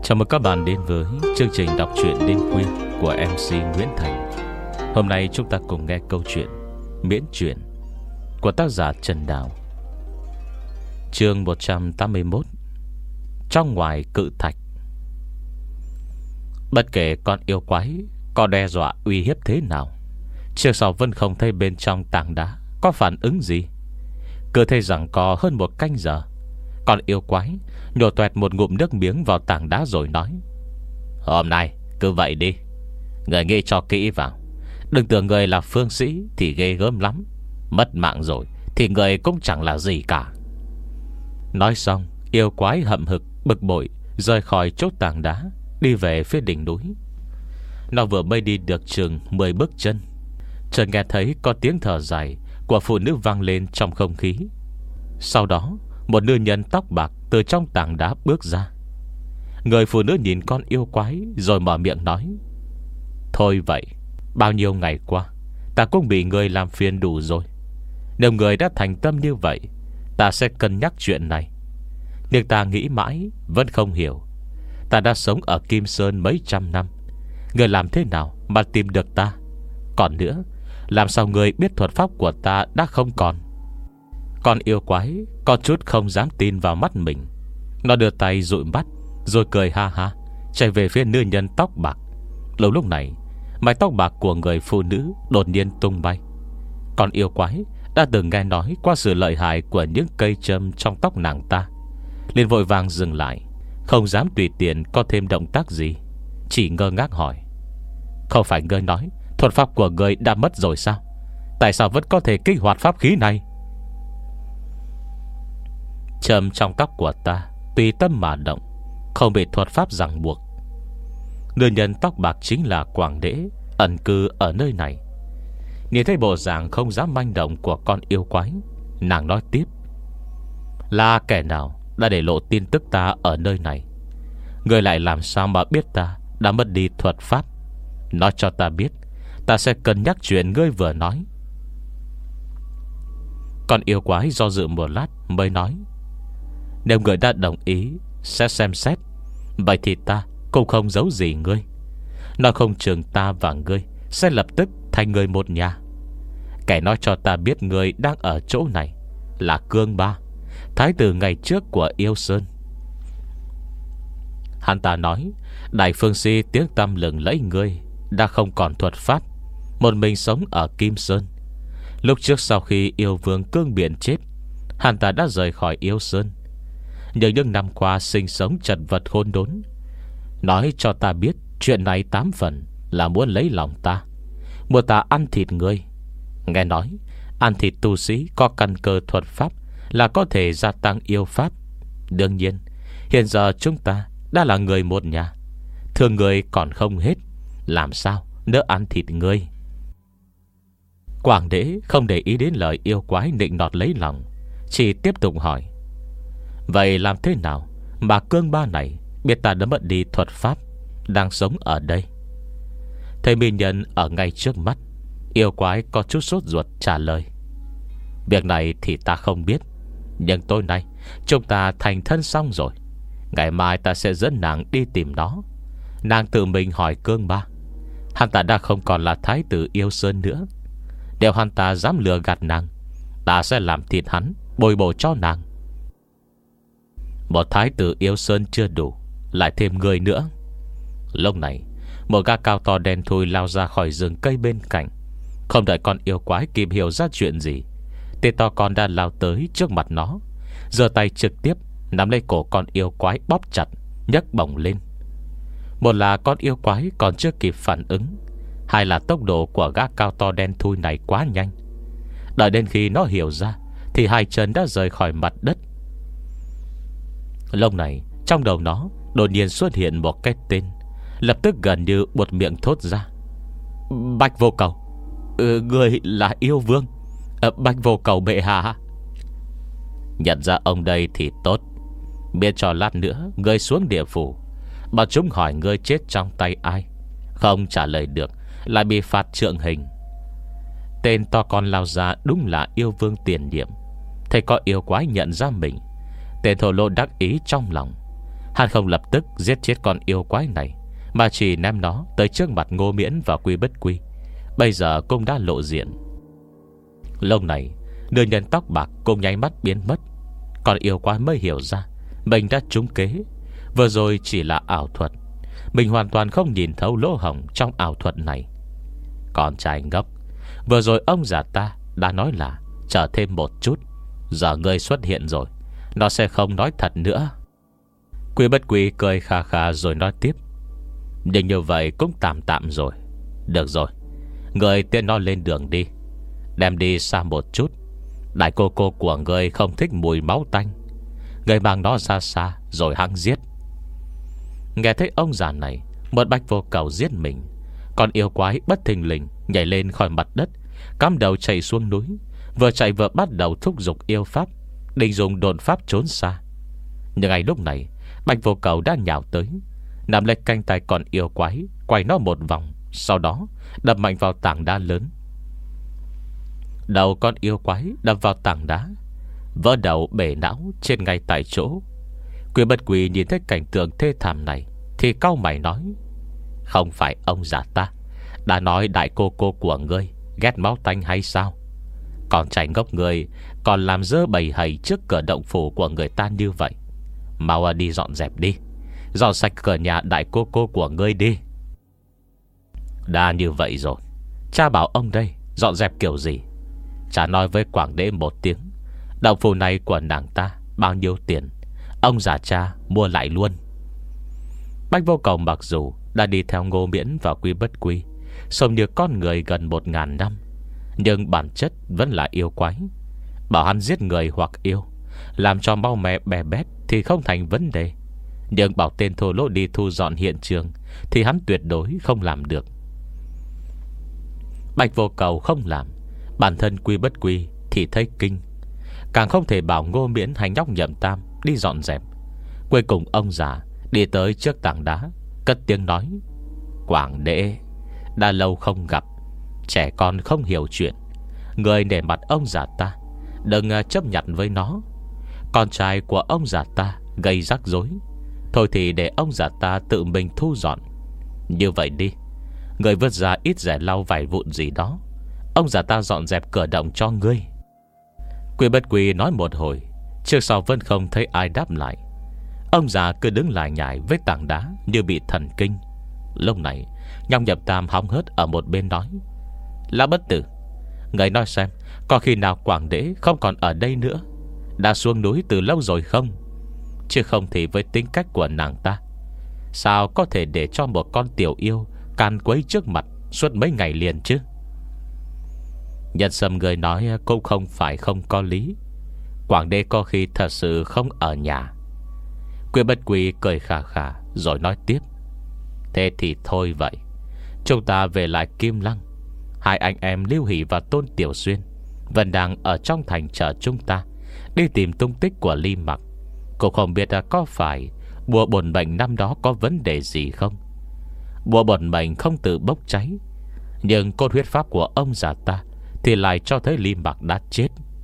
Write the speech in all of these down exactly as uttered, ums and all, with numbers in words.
Chào mừng các bạn đến với chương trình đọc truyện đêm khuya của em xê Nguyễn Thành. Hôm nay chúng ta cùng nghe câu chuyện Miễn Truyện của tác giả Trần Đào. Chương một trăm tám mươi mốt. Trong ngoài cự thạch. Bất kể con yêu quái có đe dọa uy hiếp thế nào, trước sau vẫn không thấy bên trong tảng đá có phản ứng gì. Cứ thấy rằng có hơn một canh giờ, con yêu quái nhổ toẹt một ngụm nước miếng vào tảng đá rồi nói: "Hôm nay cứ vậy đi, người nghĩ cho kỹ vào. Đừng tưởng người là phương sĩ thì ghê gớm lắm, mất mạng rồi thì người cũng chẳng là gì cả." Nói xong, yêu quái hậm hực bực bội rời khỏi chốt tảng đá, đi về phía đỉnh núi. Nó vừa mới đi được chừng mười bước chân, chợt nghe thấy có tiếng thở dài của phụ nữ vang lên trong không khí. Sau đó, một nữ nhân tóc bạc từ trong tảng đá bước ra. Người phụ nữ nhìn con yêu quái rồi mở miệng nói: "Thôi vậy, bao nhiêu ngày qua ta cũng bị người làm phiền đủ rồi. Nếu người đã thành tâm như vậy, ta sẽ cân nhắc chuyện này. Nhưng ta nghĩ mãi vẫn không hiểu. Ta đã sống ở Kim Sơn mấy trăm năm, người làm thế nào mà tìm được ta? Còn nữa, làm sao người biết thuật pháp của ta đã không còn?" Con yêu quái có chút không dám tin vào mắt mình. Nó đưa tay dụi mắt rồi cười ha ha, chạy về phía nữ nhân tóc bạc. Lúc lúc này, mái tóc bạc của người phụ nữ đột nhiên tung bay. Con yêu quái đã từng nghe nói qua sự lợi hại của những cây châm trong tóc nàng ta, liền vội vàng dừng lại, không dám tùy tiện có thêm động tác gì, chỉ ngơ ngác hỏi: "Không phải ngươi nói thuật pháp của ngươi đã mất rồi sao? Tại sao vẫn có thể kích hoạt pháp khí này?" "Châm trong tóc của ta tùy tâm mà động, không bị thuật pháp ràng buộc." Nữ nhân tóc bạc chính là Quảng Đễ, ẩn cư ở nơi này. Nhìn thấy bộ dạng không dám manh động của con yêu quái, nàng nói tiếp: "Là kẻ nào đã để lộ tin tức ta ở nơi này? Người lại làm sao mà biết ta đã mất đi thuật pháp? Nói cho ta biết, ta sẽ cân nhắc chuyện ngươi vừa nói." Con yêu quái do dự một lát mới nói: "Nếu người đã đồng ý sẽ xem xét, vậy thì ta cũng không giấu gì ngươi. Nói không chừng ta và ngươi sẽ lập tức thành người một nhà. Kẻ nói cho ta biết ngươi đang ở chỗ này là Cương Ba, thái tử ngày trước của Yêu Sơn. Hắn ta nói đại phương si tiếng tăm lừng lẫy ngươi đã không còn thuật pháp, một mình sống ở Kim Sơn. Lúc trước sau khi yêu vương Cương Biển chết, hắn ta đã rời khỏi Yêu Sơn. Nhưng những năm qua sinh sống chật vật khôn đốn. Nói cho ta biết chuyện này tám phần là muốn lấy lòng ta, muốn ta ăn thịt ngươi. Nghe nói ăn thịt tu sĩ có căn cơ thuật pháp là có thể gia tăng yêu pháp. Đương nhiên hiện giờ chúng ta đã là người một nhà, thương người còn không hết, làm sao nỡ ăn thịt ngươi." Quảng Đế không để ý đến lời yêu quái nịnh nọt lấy lòng, chỉ tiếp tục hỏi: "Vậy làm thế nào mà Cương Ba này biết ta đã mất đi thuật pháp, đang sống ở đây?" Thấy mỹ nhân ở ngay trước mắt, yêu quái có chút sốt ruột trả lời: "Việc này thì ta không biết, nhưng tối nay chúng ta thành thân xong rồi. Ngày mai ta sẽ dẫn nàng đi tìm nó. Nàng tự mình hỏi Cương Ba, hắn ta đã không còn là thái tử Yêu Sơn nữa. Nếu hắn ta dám lừa gạt nàng, ta sẽ làm thịt hắn, bồi bổ cho nàng. Một thái tử Yêu Sơn chưa đủ, lại thêm người nữa." Lúc này, một gã cao to đen thui lao ra khỏi rừng cây bên cạnh. Không đợi con yêu quái kịp hiểu ra chuyện gì, tên to con đã lao tới trước mặt nó, giơ tay trực tiếp nắm lấy cổ con yêu quái bóp chặt, nhấc bổng lên. Một là con yêu quái còn chưa kịp phản ứng, hai là tốc độ của gã cao to đen thui này quá nhanh. Đợi đến khi nó hiểu ra thì hai chân đã rời khỏi mặt đất. Lúc này trong đầu nó đột nhiên xuất hiện một cái tên, lập tức gần như buột miệng thốt ra: "Bạch Vô Cầu, ừ, người là yêu vương à, Bạch Vô Cầu bệ hạ." Nhận ra ông đây thì tốt, biết cho lát nữa ngươi xuống địa phủ, mà chúng hỏi ngươi chết trong tay ai, không trả lời được lại bị phạt trượng hình. Tên to con lao ra đúng là yêu vương tiền nhiệm. Thấy có yêu quái nhận ra mình, tên thổ lô đắc ý trong lòng, Hắn không lập tức giết chết con yêu quái này, mà chỉ ném nó tới trước mặt Ngô Miễn và Quy Bất Quy. Bây giờ cũng đã lộ diện. Lúc này nữ nhân tóc bạc cũng nháy mắt biến mất. Còn yêu quái mới hiểu ra mình đã trúng kế. Vừa rồi chỉ là ảo thuật. Mình hoàn toàn không nhìn thấu lỗ hổng trong ảo thuật này. Con trai ngốc, vừa rồi ông già ta đã nói là chờ thêm một chút. Giờ ngươi xuất hiện rồi, nó sẽ không nói thật nữa. Quy Bất Quy cười khà khà rồi nói tiếp: nhưng như vậy cũng tạm tạm rồi. Được rồi, ngươi tiện nó lên đường đi, đem đi xa một chút. Đại cô cô của ngươi không thích mùi máu tanh. Ngươi mang nó ra xa rồi hăng giết. Nghe thấy ông già này một bạch vô cầu giết mình, còn yêu quái bất thình lình nhảy lên khỏi mặt đất, cắm đầu chạy xuống núi. Vừa chạy vừa bắt đầu thúc giục yêu pháp, định dùng độn pháp trốn xa. Nhưng ngay lúc này bạch vô cầu đã nhào tới, nắm lấy cánh tay con yêu quái, quay nó một vòng, sau đó đập mạnh vào tảng đá lớn. Đầu con yêu quái đập vào tảng đá, vỡ đầu bể não trên ngay tại chỗ. Quy Bất Quy nhìn thấy cảnh tượng thê thảm này thì cau mày nói: không phải ông già ta đã nói đại cô cô của ngươi ghét máu tanh hay sao? Còn trai ngốc ngươi còn làm dơ bầy hầy trước cửa động phủ của người ta như vậy. Mau đi dọn dẹp đi, dọn sạch cửa nhà đại cô cô của ngươi đi. Đã như vậy rồi, cha bảo ông đây dọn dẹp kiểu gì? Cha nói với Quảng Đế một tiếng, động phủ này của nàng ta bao nhiêu tiền, ông già cha mua lại luôn. Bạch Vô Cầu mặc dù đã đi theo Ngô Miễn và Quy Bất Quy sống như con người gần một ngàn năm, nhưng bản chất vẫn là yêu quái. Bảo hắn giết người hoặc yêu, làm cho mau mè bè bét thì không thành vấn đề. Nhưng bảo tên thô lỗ đi thu dọn hiện trường thì hắn tuyệt đối không làm được. Bạch Vô Cầu không làm, bản thân Quy Bất Quy thì thấy kinh. Càng không thể bảo Ngô Miễn hay nhóc Nhậm Tam đi dọn dẹp. Cuối cùng ông già đi tới trước tảng đá, cất tiếng nói: Quảng Đế, đã lâu không gặp, trẻ con không hiểu chuyện, người nể mặt ông già ta, đừng chấp nhận với nó. Con trai của ông già ta gây rắc rối, thôi thì để ông già ta tự mình thu dọn. Như vậy đi, người vứt ra ít rẻ lau vải vụn gì đó, ông già ta dọn dẹp cửa động cho ngươi. Quy Bất Quy nói một hồi, trước sau vẫn không thấy ai đáp lại. Ông già cứ đứng lại nhảy với tảng đá như bị thần kinh. Lúc này Nhong Nhậm Tam hóng hớt ở một bên nói: Lão bất tử, người nói xem, có khi nào Quảng Đế không còn ở đây nữa, đã xuống núi từ lâu rồi không? Chứ không thì với tính cách của nàng ta, sao có thể để cho một con tiểu yêu can quấy trước mặt suốt mấy ngày liền chứ? Nhân Sâm người nói cũng không phải không có lý. Quảng Đế có khi thật sự không ở nhà. Quy Bất Quy cười khà khà rồi nói tiếp: Thế thì thôi vậy, chúng ta về lại Kim Lăng. Hai anh em Lưu Hỷ và Tôn Tiểu Xuyên vẫn đang ở trong thành chờ chúng ta đi tìm tung tích của Ly Mặc. Cũng không biết là có phải bùa bổn mệnh năm đó có vấn đề gì không. Bùa bổn mệnh không tự bốc cháy, nhưng cốt huyết pháp của ông già ta thì lại cho thấy Ly Mặc đã chết.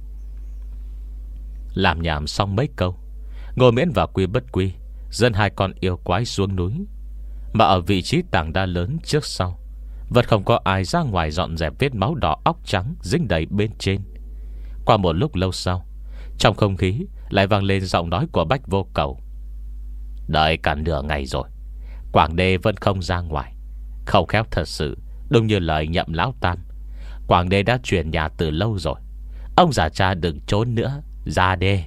Làm nhảm xong mấy câu, Ngô Miễn và Quy Bất Quy dẫn hai con yêu quái xuống núi. Mà ở vị trí tảng đá lớn trước sau vẫn không có ai ra ngoài dọn dẹp vết máu đỏ óc trắng dính đầy bên trên. Qua một lúc lâu sau, trong không khí lại vang lên giọng nói của Bạch Vô Cầu: Đợi cả nửa ngày rồi, Quảng Đế vẫn không ra ngoài. Không khéo thật sự, đúng như lời Nhậm Lão Tam, Quảng Đế đã chuyển nhà từ lâu rồi. Ông già cha đừng trốn nữa, ra đê.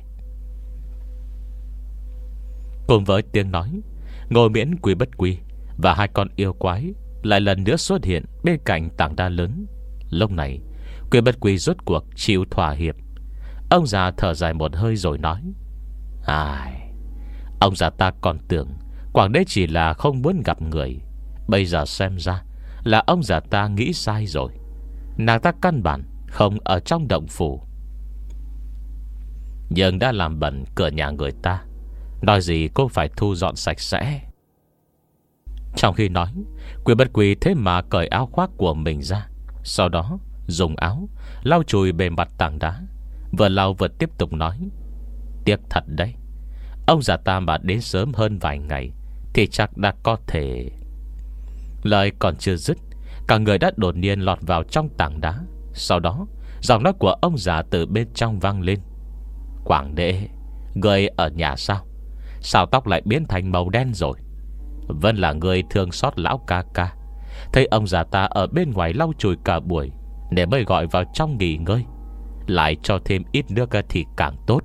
Cùng với tiếng nói, Ngô Miễn, Quy Bất Quy và hai con yêu quái lại lần nữa xuất hiện bên cạnh tảng đá lớn. Lúc này Quy Bất Quy rốt cuộc chịu thỏa hiệp. Ông già thở dài một hơi rồi nói: Ai, ông già ta còn tưởng Quảng Đế chỉ là không muốn gặp người. Bây giờ xem ra là ông già ta nghĩ sai rồi. Nàng ta căn bản không ở trong động phủ, nhưng đã làm bẩn cửa nhà người ta, nói gì cũng phải thu dọn sạch sẽ. Trong khi nói, Quy Bất Quy thế mà cởi áo khoác của mình ra, sau đó dùng áo lau chùi bề mặt tảng đá. Vừa lau vừa tiếp tục nói: Tiếc thật đấy, Ông già ta mà đến sớm hơn vài ngày thì chắc đã có thể. Lời còn chưa dứt, cả người đã đột nhiên lọt vào trong tảng đá. Sau đó giọng nói của ông già từ bên trong vang lên: Quảng Đệ, người ở nhà sao? Sao tóc lại biến thành màu đen rồi? Vẫn là người thương xót lão ca ca. Thấy ông già ta ở bên ngoài lau chùi cả buổi nên mới gọi vào trong nghỉ ngơi, lại cho thêm ít nước thì càng tốt.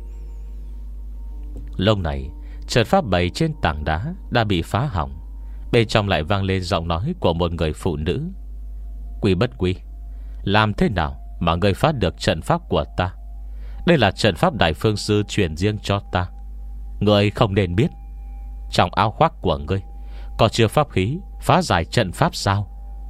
Lúc này trận pháp bày trên tảng đá đã bị phá hỏng. Bên trong lại vang lên giọng nói của một người phụ nữ: Quy Bất Quy, làm thế nào mà ngươi phá được trận pháp của ta? Đây là trận pháp Đại Phương Sư truyền riêng cho ta. Ngươi không nên biết. Trong áo khoác của ngươi có chứa pháp khí phá giải trận pháp sao?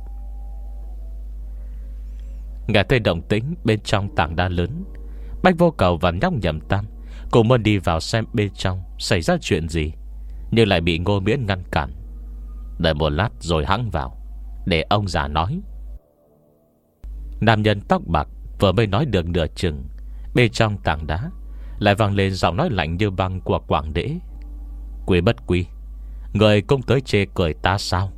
Nghe thấy động tĩnh bên trong tảng đá lớn, Bách Vô Cầu và nhóc Nhậm Tam cùng muốn đi vào xem bên trong xảy ra chuyện gì, nhưng lại bị Ngô Miễn ngăn cản. Đợi một lát rồi hẵng vào, để ông già nói. Nam nhân tóc bạc vừa mới nói được nửa chừng, bên trong tảng đá lại vang lên giọng nói lạnh như băng của Quảng Đễ: Quy Bất Quy, người cũng tới chê cười ta sao?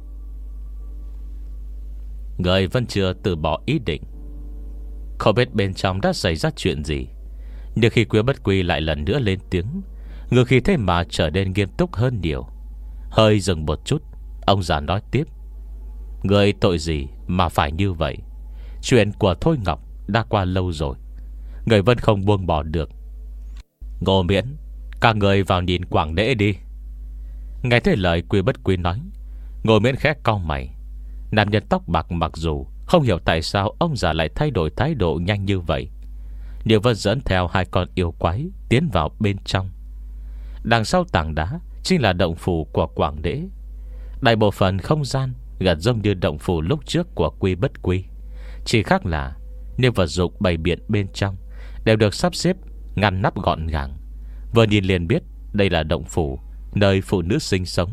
Người vẫn chưa từ bỏ ý định. Không biết bên trong đã xảy ra chuyện gì, nhưng khi Quy Bất Quy lại lần nữa lên tiếng, ngược khi thế mà trở nên nghiêm túc hơn nhiều. Hơi dừng một chút, ông già nói tiếp: Người tội gì mà phải như vậy? Chuyện của Thôi Ngọc đã qua lâu rồi, người vẫn không buông bỏ được. Ngô Miễn, các người vào nhìn Quảng Đễ đi. Nghe thấy lời Quy Bất Quy nói, Ngô Miễn khẽ cau mày. Nam nhân tóc bạc mặc dù không hiểu tại sao ông già lại thay đổi thái độ nhanh như vậy, nhưng vẫn dẫn theo hai con yêu quái tiến vào bên trong. Đằng sau tảng đá chính là động phủ của Quảng Đễ. Đại bộ phận không gian gần giống như động phủ lúc trước của Quy Bất Quy, chỉ khác là những vật dụng bày biện bên trong đều được sắp xếp ngăn nắp gọn gàng. Vừa nhìn liền biết đây là động phủ nơi phụ nữ sinh sống.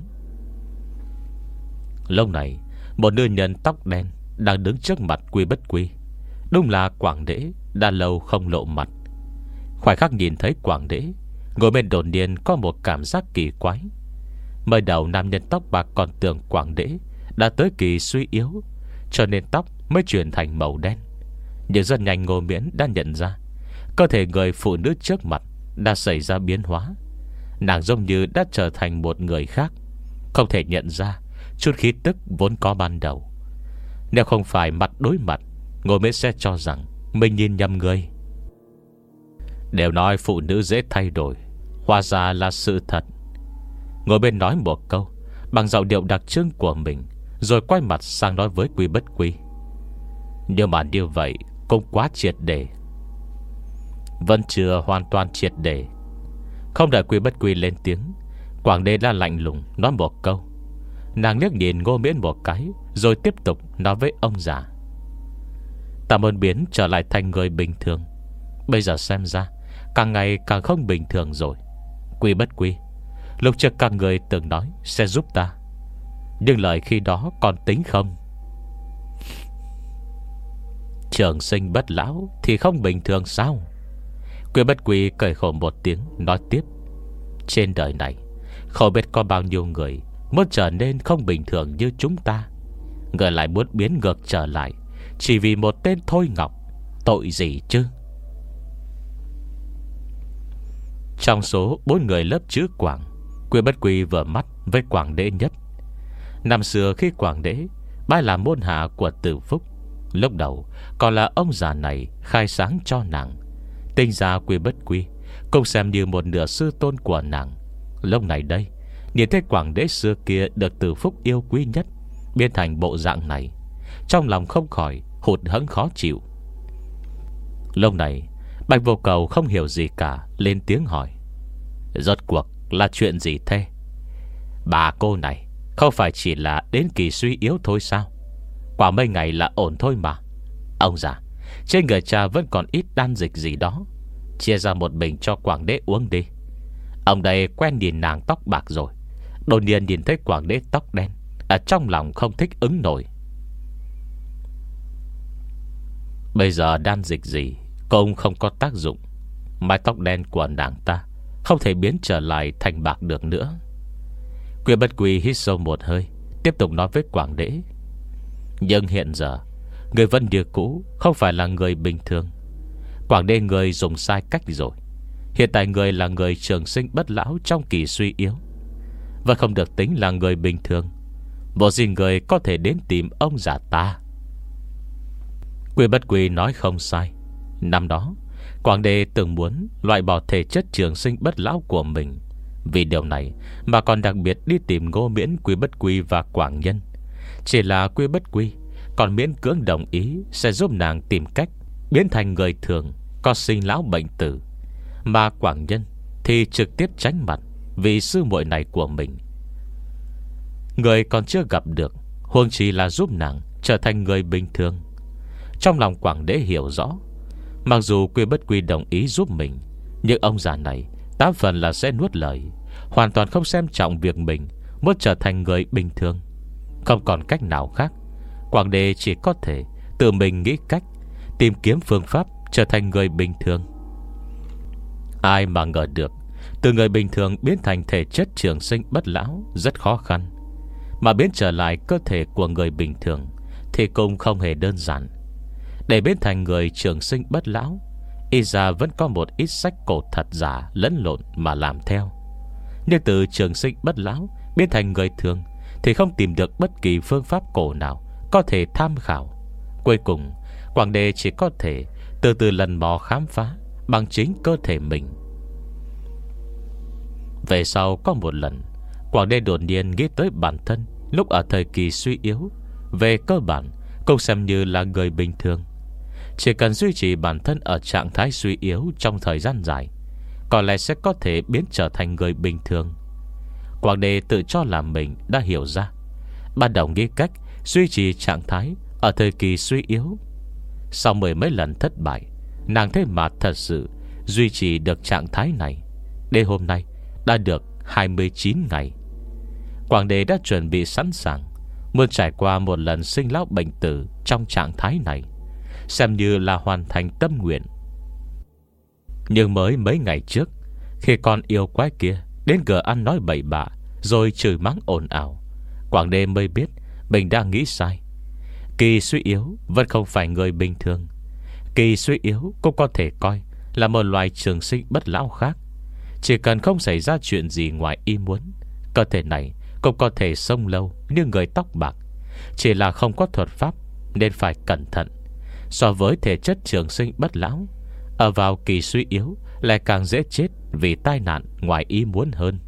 Lúc này một nữ nhân tóc đen đang đứng trước mặt Quy Bất Quy. Đúng là Quảng Đễ đã lâu không lộ mặt. Khoảnh khắc nhìn thấy Quảng Đễ, ngồi bên đột nhiên có một cảm giác kỳ quái. Mới đầu nam nhân tóc bạc còn tưởng Quảng Đễ đã tới kỳ suy yếu, cho nên tóc mới chuyển thành màu đen. Nhưng rất nhanh Ngô Miễn đã nhận ra cơ thể người phụ nữ trước mặt đã xảy ra biến hóa. Nàng giống như đã trở thành một người khác, không thể nhận ra chút khí tức vốn có ban đầu. Nếu không phải mặt đối mặt, Ngô Miễn sẽ cho rằng mình nhìn nhầm người. Đều nói phụ nữ dễ thay đổi, hóa ra là sự thật. Ngồi bên nói một câu bằng giọng điệu đặc trưng của mình, rồi quay mặt sang nói với Quy Bất Quy: Nhưng mà như vậy cũng quá triệt để. Vẫn chưa hoàn toàn triệt để. Không đợi Quy Bất Quy lên tiếng, Quảng Đế đã lạnh lùng nói một câu. Nàng liếc nhìn Ngô Miễn một cái, rồi tiếp tục nói với ông già: Tạm ơn biến trở lại thành người bình thường. Bây giờ xem ra càng ngày càng không bình thường rồi. Quy Bất Quy, lúc trước các người từng nói sẽ giúp ta, nhưng lời khi đó còn tính không? Trường sinh bất lão thì không bình thường sao? Quy Bất Quy cười khổ một tiếng, nói tiếp: Trên đời này không biết có bao nhiêu người muốn trở nên không bình thường như chúng ta, người lại muốn biến ngược trở lại chỉ vì một tên Thôi Ngọc. Tội gì chứ? Trong số bốn người lớp chữ Quảng, Quy Bất Quy vừa mắt với Quảng Đế nhất. Năm xưa khi Quảng Đế bái làm môn hạ của Tử Phúc, lúc đầu còn là ông già này khai sáng cho nàng. Tinh ra Quy Bất Quy cũng xem như một nửa sư tôn của nàng. Lúc này đây, nhìn thấy Quảng Đế xưa kia được Tử Phúc yêu quý nhất biến thành bộ dạng này, trong lòng không khỏi hụt hẫng khó chịu. Lúc này Bạch Vô Cầu không hiểu gì cả, lên tiếng hỏi: Rốt cuộc là chuyện gì thế? Bà cô này không phải chỉ là đến kỳ suy yếu thôi sao? Quả mấy ngày là ổn thôi mà. Ông già, trên người cha vẫn còn ít đan dịch gì đó, chia ra một bình cho Quảng Đế uống đi. Ông đây quen nhìn nàng tóc bạc rồi, đột nhiên nhìn thấy Quảng Đế tóc đen, ở trong lòng không thích ứng nổi. Bây giờ đan dịch gì cũng không có tác dụng. Mái tóc đen của nàng ta không thể biến trở lại thành bạc được nữa. Quy Bất Quy hít sâu một hơi, tiếp tục nói với Quảng Đế: Nhưng hiện giờ người vẫn như cũ, không phải là người bình thường. Quảng Đế, người dùng sai cách rồi. Hiện tại người là người trường sinh bất lão trong kỳ suy yếu, vẫn không được tính là người bình thường. Bộ gì người có thể đến tìm ông già ta? Quy Bất Quy nói không sai. Năm đó Quảng Đế từng muốn loại bỏ thể chất trường sinh bất lão của mình. Vì điều này mà còn đặc biệt đi tìm Ngô Miễn, Quy Bất Quy và Quảng Nhân. Chỉ là Quy Bất Quy còn miễn cưỡng đồng ý sẽ giúp nàng tìm cách biến thành người thường, có sinh lão bệnh tử. Mà Quảng Nhân thì trực tiếp tránh mặt vì sư muội này của mình. Người còn chưa gặp được, huống chi là giúp nàng trở thành người bình thường. Trong lòng Quảng Đế hiểu rõ, mặc dù Quy Bất Quy đồng ý giúp mình, nhưng ông già này tám phần là sẽ nuốt lời, hoàn toàn không xem trọng việc mình muốn trở thành người bình thường. Không còn cách nào khác, Quảng Đế chỉ có thể tự mình nghĩ cách tìm kiếm phương pháp trở thành người bình thường. Ai mà ngờ được, từ người bình thường biến thành thể chất trường sinh bất lão rất khó khăn, mà biến trở lại cơ thể của người bình thường thì cũng không hề đơn giản. Để biến thành người trường sinh bất lão, y ra vẫn có một ít sách cổ thật giả lẫn lộn mà làm theo. Nhưng từ trường sinh bất lão biến thành người thường thì không tìm được bất kỳ phương pháp cổ nào có thể tham khảo. Cuối cùng Quảng Đế chỉ có thể từ từ lần mò khám phá bằng chính cơ thể mình. Về sau có một lần, Quảng Đế đột nhiên nghĩ tới bản thân lúc ở thời kỳ suy yếu. Về cơ bản cũng xem như là người bình thường. Chỉ cần duy trì bản thân ở trạng thái suy yếu trong thời gian dài, có lẽ sẽ có thể biến trở thành người bình thường. Quảng Đế tự cho là mình đã hiểu ra, ban đầu nghĩ cách duy trì trạng thái ở thời kỳ suy yếu. Sau mười mấy lần thất bại, nàng thế mà thật sự duy trì được trạng thái này. Đến hôm nay đã được hai mươi chín ngày. Quảng Đế đã chuẩn bị sẵn sàng, muốn trải qua một lần sinh lão bệnh tử trong trạng thái này, xem như là hoàn thành tâm nguyện. Nhưng mới mấy ngày trước, khi con yêu quái kia đến gờ ăn nói bậy bạ rồi chửi mắng ồn ào, Quảng Đế mới biết mình đang nghĩ sai. Kỳ suy yếu vẫn không phải người bình thường. Kỳ suy yếu cũng có thể coi là một loài trường sinh bất lão khác. Chỉ cần không xảy ra chuyện gì ngoài ý muốn, cơ thể này cũng có thể sống lâu như người tóc bạc. Chỉ là không có thuật pháp nên phải cẩn thận. So với thể chất trường sinh bất lão, ở vào kỳ suy yếu lại càng dễ chết vì tai nạn ngoài ý muốn hơn.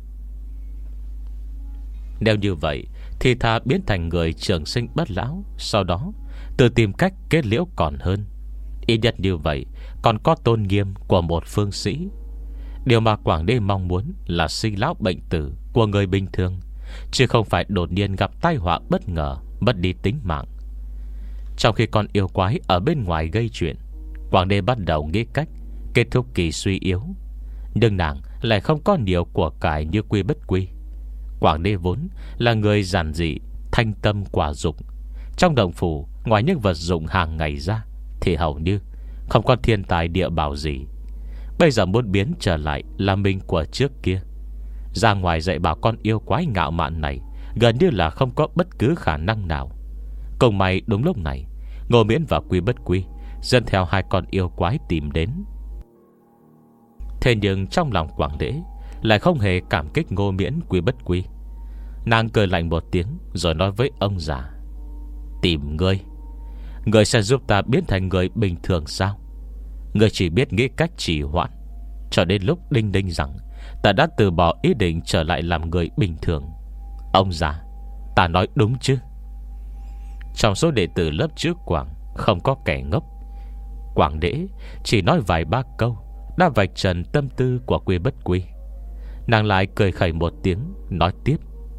Nếu như vậy thì thà biến thành người trường sinh bất lão, sau đó tự tìm cách kết liễu còn hơn. Ít nhất như vậy còn có tôn nghiêm của một phương sĩ. Điều mà Quảng Đế mong muốn là sinh lão bệnh tử của người bình thường, chứ không phải đột nhiên gặp tai họa bất ngờ, mất đi tính mạng. Trong khi con yêu quái ở bên ngoài gây chuyện, Quảng Đế bắt đầu nghĩ cách kết thúc kỳ suy yếu. Nhưng nàng lại không có nhiều của cải như Quy Bất Quy. Quảng Đế vốn là người giản dị, thanh tâm quả dục. Trong động phủ, ngoài những vật dụng hàng ngày ra thì hầu như không có thiên tài địa bảo gì. Bây giờ muốn biến trở lại là mình của trước kia, ra ngoài dạy bảo con yêu quái ngạo mạn này gần như là không có bất cứ khả năng nào. Cùng may đúng lúc này, Ngô Miễn và Quy Bất Quy dẫn theo hai con yêu quái tìm đến. Thế nhưng trong lòng Quảng Đế lại không hề cảm kích Ngô Miễn, Quy Bất Quy. Nàng cười lạnh một tiếng rồi nói với ông già: Tìm ngươi, ngươi sẽ giúp ta biến thành người bình thường sao? Ngươi chỉ biết nghĩ cách trì hoãn, cho đến lúc đinh đinh rằng ta đã từ bỏ ý định trở lại làm người bình thường. Ông già, ta nói đúng chứ? Trong số đệ tử lớp trước Quảng không có kẻ ngốc. Quảng Đế chỉ nói vài ba câu đã vạch trần tâm tư của Quy Bất Quy. Nàng lại cười khẩy một tiếng, nói tiếp: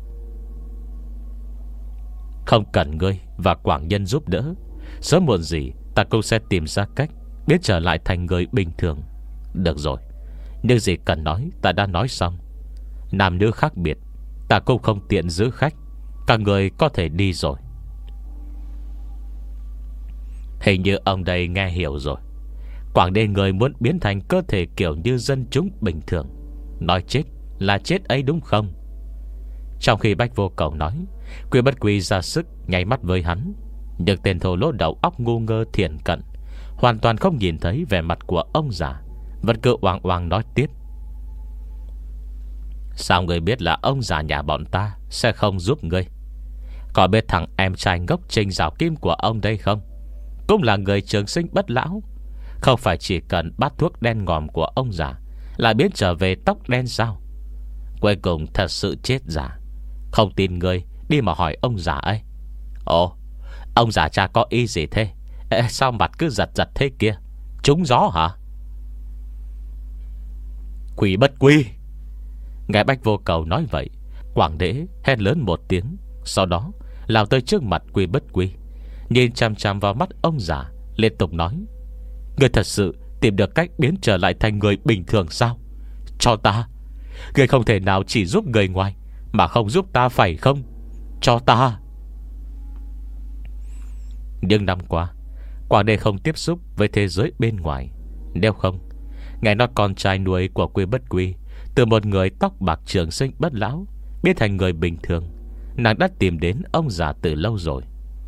Không cần ngươi và Quảng Nhân giúp đỡ, sớm muộn gì ta cũng sẽ tìm ra cách biến trở lại thành người bình thường. Được rồi, nhưng gì cần nói ta đã nói xong. Nam nữ khác biệt, ta cũng không tiện giữ khách. Các người có thể đi rồi. Hình như ông đây nghe hiểu rồi. Quảng Đế người muốn biến thành cơ thể kiểu như dân chúng bình thường. Nói chết là chết ấy đúng không? Trong khi Bách Vô Cầu nói, Quy Bất Quy ra sức nháy mắt với hắn, nhưng tên thổ lỗ đầu óc ngu ngơ thiển cận hoàn toàn không nhìn thấy vẻ mặt của ông già, vẫn cứ oang oang nói tiếp. Sao người biết là ông già nhà bọn ta sẽ không giúp ngươi? Có biết thằng em trai ngốc Trình Giảo Kim của ông đây không? Cũng là người trường sinh bất lão. Không phải chỉ cần bát thuốc đen ngòm của ông già là biến trở về tóc đen sao? Cuối cùng thật sự chết giả. Không tin ngươi đi mà hỏi ông già ấy. Ồ, ông già cha có ý gì thế? Ê, sao mặt cứ giật giật thế kia? Trúng gió hả? Quỷ Bất Quy! Nghe Bách Vô Cầu nói vậy, Quảng Đế hét lớn một tiếng, sau đó lao tới trước mặt Quy Bất Quy, nhìn chằm chằm vào mắt ông già, liên tục nói: Ngươi thật sự tìm được cách biến trở lại thành người bình thường sao? Cho ta! Ngươi không thể nào chỉ giúp người ngoài mà không giúp ta phải không? Cho ta! Nhưng năm qua, Quảng Đế không tiếp xúc với thế giới bên ngoài. Nếu không, ngày nó con trai nuôi của Quy Bất Quy từ một người tóc bạc trường sinh bất lão biến thành người bình thường, nàng đã tìm đến ông già từ lâu rồi.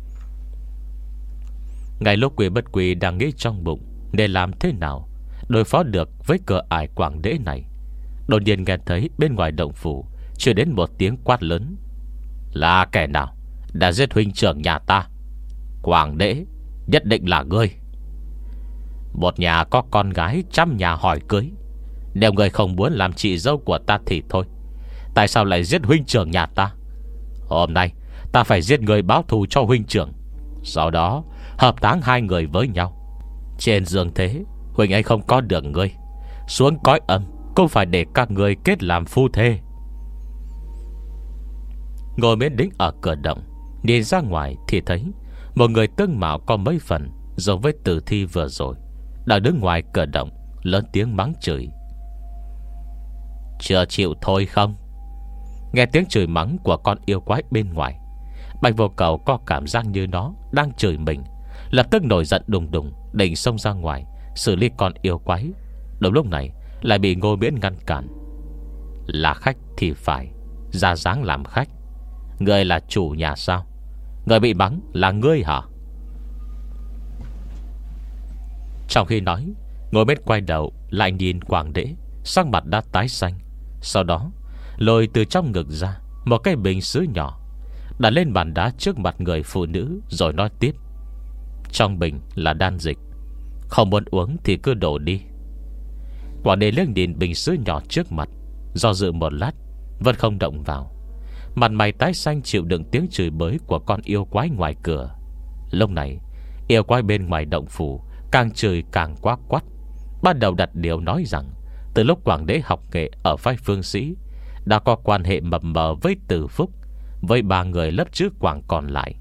Ngay lúc Quy Bất Quy đang nghĩ trong bụng để làm thế nào đối phó được với cờ ải Quảng Đế này, đột nhiên nghe thấy bên ngoài động phủ truyền đến một tiếng quát lớn: Là kẻ nào đã giết huynh trưởng nhà ta? Quảng Đế, nhất định là ngươi. Một nhà có con gái, trăm nhà hỏi cưới. Nếu ngươi không muốn làm chị dâu của ta thì thôi, tại sao lại giết huynh trưởng nhà ta? Hôm nay ta phải giết người báo thù cho huynh trưởng, sau đó hợp táng hai người với nhau. Trên giường thế, huynh ấy không có được ngươi, xuống cõi âm cũng phải để các người kết làm phu thê. Ngồi bên đính ở cửa động, nhìn ra ngoài thì thấy một người tương mạo có mấy phần giống với tử thi vừa rồi đang đứng ngoài cửa động, lớn tiếng mắng chửi: Chưa chịu thôi không? Nghe tiếng chửi mắng của con yêu quái bên ngoài, Bạch Vô Cầu có cảm giác như nó đang chửi mình, lập tức nổi giận đùng đùng, định xông ra ngoài xử lý con yêu quái. Đúng lúc này lại bị Ngô Miễn ngăn cản: Là khách thì phải ra dáng làm khách. Ngươi là chủ nhà sao? Người bị mắng là ngươi hả? Trong khi nói, Ngô Miễn quay đầu lại nhìn Quảng Đế, sắc mặt đã tái xanh. Sau đó lôi từ trong ngực ra một cái bình sứ nhỏ, đặt lên bàn đá trước mặt người phụ nữ, rồi nói tiếp: Trong bình là đan dịch, không muốn uống thì cứ đổ đi. Quảng Đế liếc nhìn bình sứ nhỏ trước mặt, do dự một lát vẫn không động vào, mặt mày tái xanh chịu đựng tiếng chửi bới của con yêu quái ngoài cửa. Lúc này yêu quái bên ngoài động phủ càng chửi càng quá quắt, ban đầu đặt điều nói rằng từ lúc Quảng Đế học nghệ ở phái Phương Sĩ đã có quan hệ mập mờ với Từ Phúc, với ba người lớp chữ Quảng còn lại.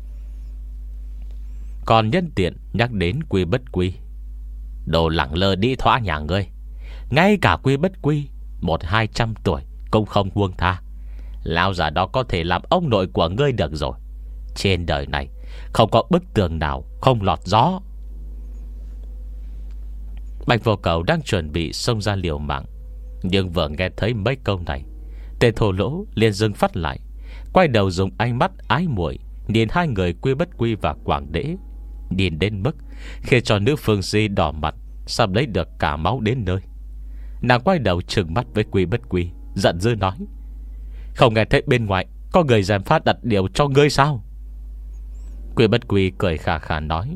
Còn nhân tiện nhắc đến Quy Bất Quy: Đồ lẳng lơ đi thỏa nhà ngươi, ngay cả Quy Bất Quy một hai trăm tuổi cũng không buông tha. Lão già đó có thể làm ông nội của ngươi được rồi. Trên đời này không có bức tường nào không lọt gió. Bạch Vô Cầu đang chuẩn bị xông ra liều mạng, nhưng vừa nghe thấy mấy câu này, tên thô lỗ liền dừng phát lại, quay đầu dùng ánh mắt ái muội nhìn hai người Quy Bất Quy và Quảng Đế, nhìn đến mức khiến cho nữ phương si đỏ mặt, sắp lấy được cả máu đến nơi. Nàng quay đầu trừng mắt với Quy Bất Quy, giận dữ nói: Không nghe thấy bên ngoài có người gièm pha đặt điều cho ngươi sao? Quy Bất Quy cười khà khà nói: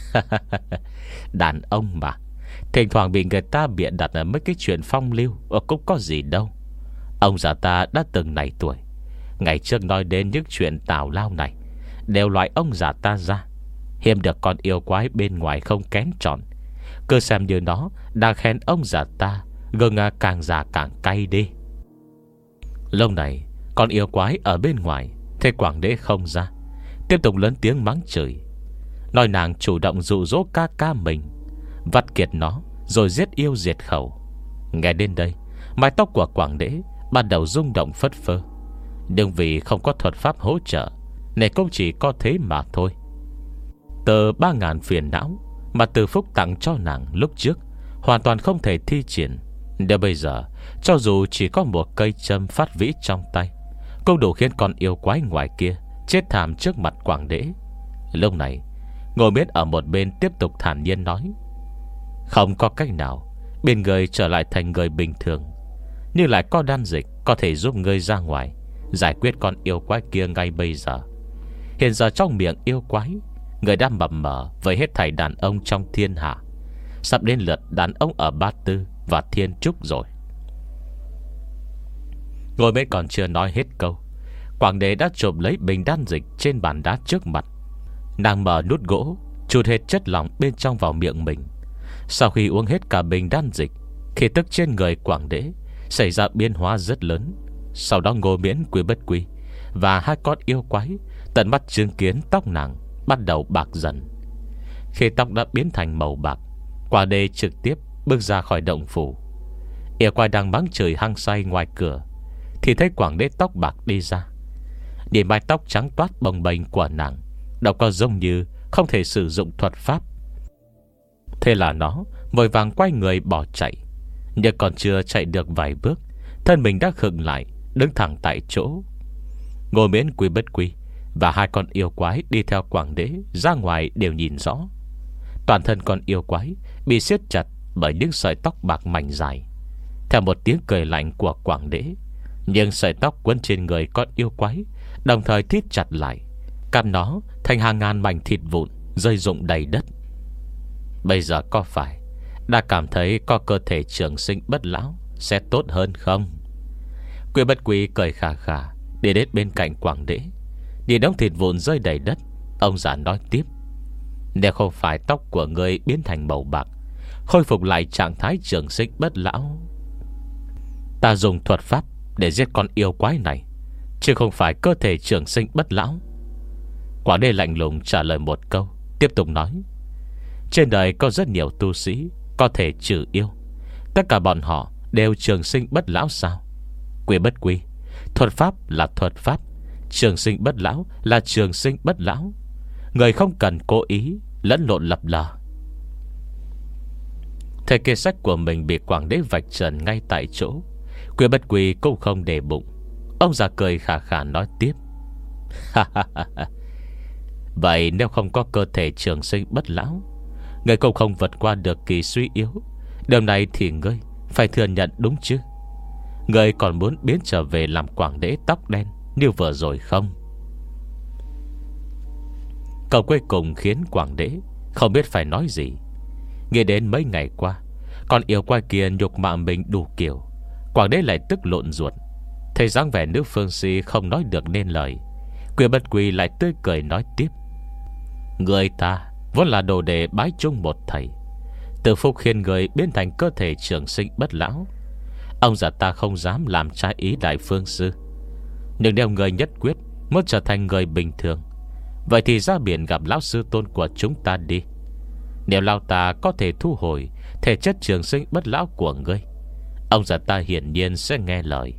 Đàn ông mà, thỉnh thoảng bị người ta bịa đặt ở mấy cái chuyện phong lưu cũng có gì đâu. Ông già ta đã từng này tuổi, ngày trước nói đến những chuyện tào lao này đều loại ông già ta ra, hiếm được con yêu quái bên ngoài không kén trọn. Cứ xem như nó đang khen ông già ta, gừng càng già càng cay đi. Lúc này con yêu quái ở bên ngoài thấy Quảng Đế không ra, tiếp tục lớn tiếng mắng chửi, nói nàng chủ động dụ dỗ ca ca mình, vắt kiệt nó rồi giết yêu diệt khẩu. Nghe đến đây, mái tóc của Quảng Đế ban đầu rung động phất phơ, nhưng vì không có thuật pháp hỗ trợ nên cũng chỉ có thế mà thôi. Tờ ba ngàn phiền não mà Từ Phúc tặng cho nàng lúc trước hoàn toàn không thể thi triển, Nếu bây giờ cho dù chỉ có một cây châm phát vĩ trong tay, cũng đủ khiến con yêu quái ngoài kia chết thảm trước mặt Quảng Đế. Lúc này Ngô Miễn ở một bên tiếp tục thản nhiên nói: không có cách nào bên người trở lại thành người bình thường, nhưng lại có đan dịch có thể giúp ngươi ra ngoài giải quyết con yêu quái kia ngay bây giờ. Hiện giờ trong miệng yêu quái, người đã mập mờ với hết thảy đàn ông trong thiên hạ. Sắp đến lượt đàn ông ở Ba Tư và Thiên Trúc rồi. Ngồi bên còn chưa nói hết câu, Quảng Đế đã trộm lấy bình đan dịch trên bàn đá trước mặt. Nàng mở nút gỗ, chụt hết chất lỏng bên trong vào miệng mình. Sau khi uống hết cả bình đan dịch, khí tức trên người Quảng Đế xảy ra biến hóa rất lớn. Sau đó Ngô Miễn, Quy Bất Quy và hai con yêu quái tận mắt chứng kiến tóc nàng bắt đầu bạc dần. Khi tóc đã biến thành màu bạc, Quảng Đế trực tiếp bước ra khỏi động phủ. Yêu quái đang mắng chửi hăng say ngoài cửa thì thấy Quảng Đế tóc bạc đi ra. Nhìn mái tóc trắng toát bồng bềnh của nàng, đâu có giống như không thể sử dụng thuật pháp. Thế là nó vội vàng quay người bỏ chạy. Nhưng còn chưa chạy được vài bước, thân mình đã khựng lại, đứng thẳng tại chỗ. Ngô Miễn, Quy Bất Quy và hai con yêu quái đi theo Quảng Đế ra ngoài đều nhìn rõ. Toàn thân con yêu quái bị siết chặt bởi những sợi tóc bạc mảnh dài. Theo một tiếng cười lạnh của Quảng Đế, nhưng sợi tóc quấn trên người con yêu quái đồng thời thít chặt lại, cắt nó thành hàng ngàn mảnh thịt vụn rơi rụng đầy đất. Bây giờ có phải đã cảm thấy có cơ thể trường sinh bất lão sẽ tốt hơn không? Quy Bất Quy cười khà khà đi đến bên cạnh Quảng Đế. Nhìn đống thịt vụn rơi đầy đất, ông già nói tiếp: nếu không phải tóc của ngươi biến thành màu bạc, khôi phục lại trạng thái trường sinh bất lão, ta dùng thuật pháp để giết con yêu quái này, chứ không phải cơ thể trường sinh bất lão. Quảng Đế lạnh lùng trả lời một câu, tiếp tục nói: trên đời có rất nhiều tu sĩ có thể trừ yêu, tất cả bọn họ đều trường sinh bất lão sao? Quy Bất Quy, thuật pháp là thuật pháp, trường sinh bất lão là trường sinh bất lão. Người không cần cố ý lẫn lộn lập lờ. Thế kế sách của mình bị Quảng Đế vạch trần ngay tại chỗ, Quy Bất Quy cũng không để bụng. Ông già cười khà khà nói tiếp: vậy nếu không có cơ thể trường sinh bất lão, người cũng không vượt qua được kỳ suy yếu. Điều này thì ngươi phải thừa nhận đúng chứ? Ngươi còn muốn biến trở về làm Quảng Đế tóc đen như vừa rồi không? Câu cuối cùng khiến Quảng Đế không biết phải nói gì. Nghe đến mấy ngày qua con yêu quái kia nhục mạ mình đủ kiểu, Quảng Đế lại tức lộn ruột. Thấy dáng vẻ nữ phương si không nói được nên lời, Quy Bất Quy lại tươi cười nói tiếp: người ta vốn là đồ đệ bái chung một thầy, từ phúc khiến người biến thành cơ thể trường sinh bất lão. Ông già ta không dám làm trái ý đại phương sư. Nhưng nếu người nhất quyết muốn trở thành người bình thường, vậy thì ra biển gặp lão sư tôn của chúng ta đi. Nếu lão ta có thể thu hồi thể chất trường sinh bất lão của ngươi, ông già ta hiển nhiên sẽ nghe lời.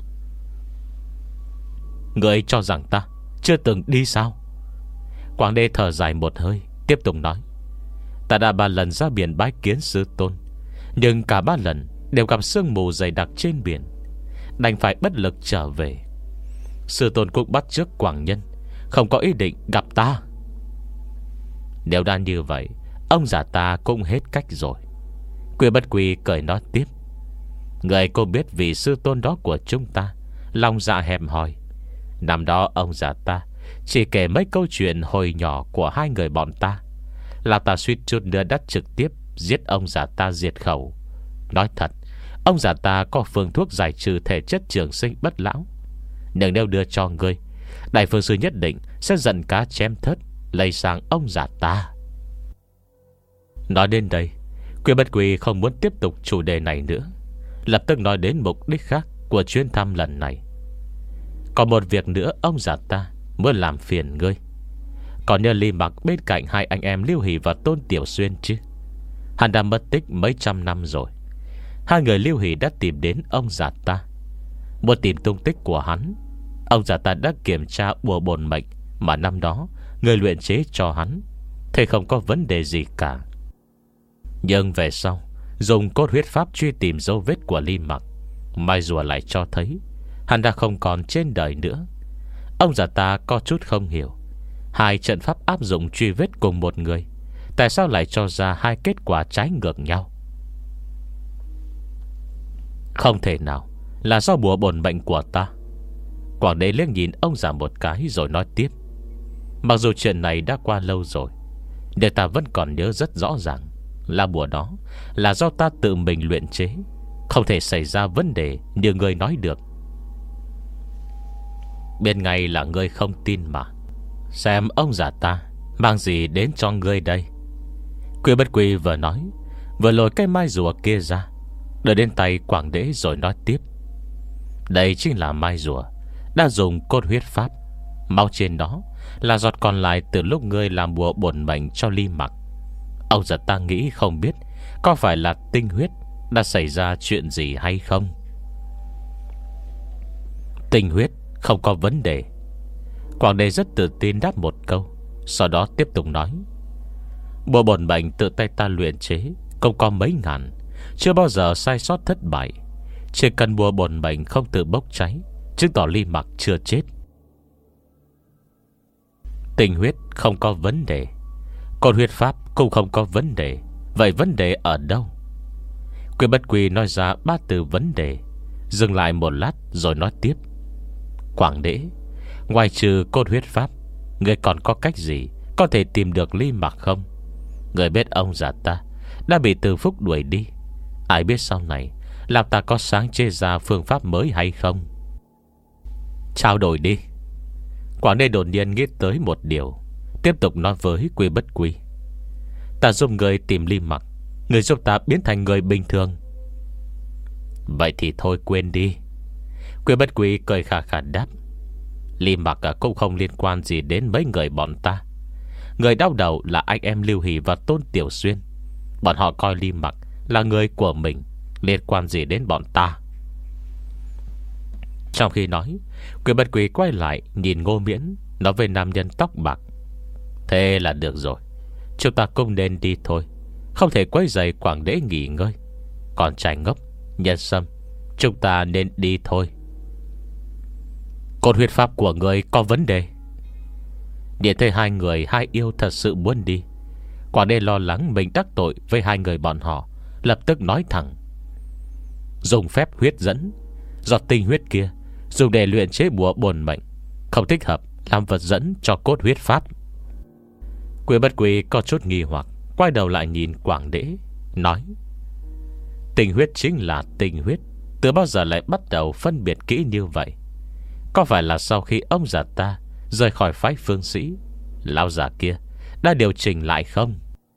Ngươi cho rằng ta chưa từng đi sao? Quảng Đế thở dài một hơi, tiếp tục nói: ta đã ba lần ra biển bái kiến sư tôn, nhưng cả ba lần đều gặp sương mù dày đặc trên biển, đành phải bất lực trở về. Sư tôn cũng bắt chước Quảng Nhân không có ý định gặp ta. Nếu đã như vậy, ông già ta cũng hết cách rồi. Quy Bất Quy cười nói tiếp: người cô biết vì sư tôn đó của chúng ta lòng dạ hẹp hòi. Năm đó ông già ta chỉ kể mấy câu chuyện hồi nhỏ của hai người bọn ta, là ta suýt chút nữa đã trực tiếp giết ông già ta diệt khẩu. Nói thật, ông già ta có phương thuốc giải trừ thể chất trường sinh bất lão, nhưng nếu đưa cho ngươi, đại phương sư nhất định sẽ giận cá chém thớt lây sang ông già ta. Nói đến đây, Quy Bất Quy không muốn tiếp tục chủ đề này nữa, lập tức nói đến mục đích khác của chuyến thăm lần này. Còn một việc nữa ông già ta muốn làm phiền ngươi. Còn nhớ Ly Mặc bên cạnh hai anh em Lưu Hỷ và Tôn Tiểu Xuyên chứ? Hắn đã mất tích mấy trăm năm rồi. Hai người Lưu Hỷ đã tìm đến ông già ta, muốn tìm tung tích của hắn. Ông già ta đã kiểm tra bùa bổn mệnh mà năm đó người luyện chế cho hắn, thấy không có vấn đề gì cả. Nhưng về sau dùng cốt huyết pháp truy tìm dấu vết của Ly Mặc, mai rùa lại cho thấy hắn đã không còn trên đời nữa. Ông già ta có chút không hiểu, hai trận pháp áp dụng truy vết cùng một người, tại sao lại cho ra hai kết quả trái ngược nhau? Không thể nào là do bùa bổn mệnh của ta. Quảng Đế liếc nhìn ông già một cái rồi nói tiếp: mặc dù chuyện này đã qua lâu rồi, nhưng ta vẫn còn nhớ rất rõ ràng là bùa đó là do ta tự mình luyện chế, không thể xảy ra vấn đề như ngươi nói được. Bên ngay là ngươi không tin mà. Xem ông già ta mang gì đến cho ngươi đây. Quy Bất Quy vừa nói, vừa lôi cái mai rùa kia ra, đưa đến tay Quảng Đế rồi nói tiếp: đây chính là mai rùa đã dùng cốt huyết pháp. Máu trên đó là giọt còn lại từ lúc ngươi làm bùa bổn mệnh cho Ly Mặc. Ông già ta nghĩ không biết có phải là tinh huyết đã xảy ra chuyện gì hay không. Tinh huyết không có vấn đề. Quảng Đế rất tự tin đáp một câu, sau đó tiếp tục nói: bùa bổn mệnh tự tay ta luyện chế không có mấy ngàn, chưa bao giờ sai sót thất bại. Chỉ cần bùa bổn mệnh không tự bốc cháy, chứng tỏ Ly Mặc chưa chết. Tinh huyết không có vấn đề, còn huyết pháp cũng không có vấn đề. Vậy vấn đề ở đâu? Quy Bất Quy nói ra ba từ vấn đề, dừng lại một lát rồi nói tiếp: Quảng Đế, ngoài trừ cốt huyết pháp, người còn có cách gì có thể tìm được Ly Mặc không? Người biết ông già ta đã bị Từ Phúc đuổi đi, ai biết sau này làm ta có sáng chế ra phương pháp mới hay không? Trao đổi đi. Quảng Đế đột nhiên nghĩ tới một điều, tiếp tục nói với Quy Bất Quy: ta giúp người tìm Ly Mặc, người giúp ta biến thành người bình thường. Vậy thì thôi quên đi. Quy Bất Quy cười khà khà đáp: Ly Mặc cũng không liên quan gì đến mấy người bọn ta. Người đau đầu là anh em Lưu Hỷ và Tôn Tiểu Xuyên. Bọn họ coi Ly Mặc là người của mình, liên quan gì đến bọn ta? Trong khi nói, Quy Bất Quy quay lại nhìn Ngô Miễn, nói với nam nhân tóc bạc: thế là được rồi, chúng ta cũng nên đi thôi, không thể quấy rầy Quảng Đế nghỉ ngơi. Còn trai ngốc, Nhân Sâm, chúng ta nên đi thôi. Cốt huyết pháp của người có vấn đề. Điện thấy hai người hai yêu thật sự muốn đi, Quảng Đế lo lắng mình đắc tội với hai người bọn họ, lập tức nói thẳng: dùng phép huyết dẫn, giọt tinh huyết kia dùng để luyện chế bùa bổn mệnh, không thích hợp làm vật dẫn cho cốt huyết pháp. Quy Bất Quy có chút nghi hoặc, quay đầu lại nhìn Quảng Đế, nói: tinh huyết chính là tinh huyết, từ bao giờ lại bắt đầu phân biệt kỹ như vậy? Có phải là sau khi ông già ta rời khỏi phái Phương Sĩ, lão già kia đã điều chỉnh lại không?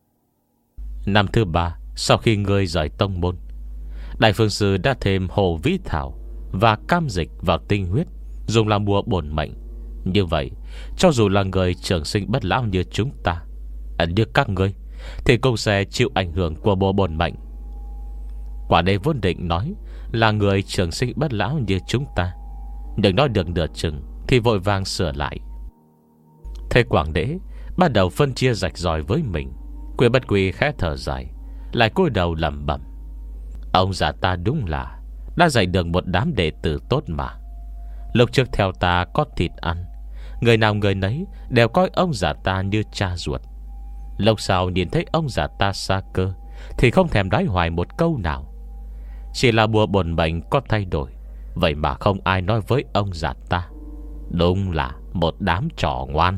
Năm thứ ba sau khi ngươi rời tông môn, Đại Phương Sư đã thêm hồ vĩ thảo và cam dịch vào tinh huyết, dùng làm bùa bổn mệnh. Như vậy, cho dù là người trường sinh bất lão như chúng ta, như các ngươi, thì cũng sẽ chịu ảnh hưởng của bùa bổn mệnh. Quả đây vốn định nói là người trường sinh bất lão như chúng ta, nhưng nói được nửa chừng thì vội vàng sửa lại. Thế Quảng Đế bắt đầu phân chia rạch ròi với mình. Quy Bất Quy khẽ thở dài, lại cúi đầu lẩm bẩm: ông già ta đúng là đã dạy được một đám đệ tử tốt mà. Lúc trước theo ta có thịt ăn, người nào người nấy đều coi ông già ta như cha ruột. Lúc sau nhìn thấy ông già ta xa cơ thì không thèm nói hoài một câu nào. Chỉ là bùa bổn mệnh có thay đổi, vậy mà không ai nói với ông già ta. Đúng là một đám trò ngoan.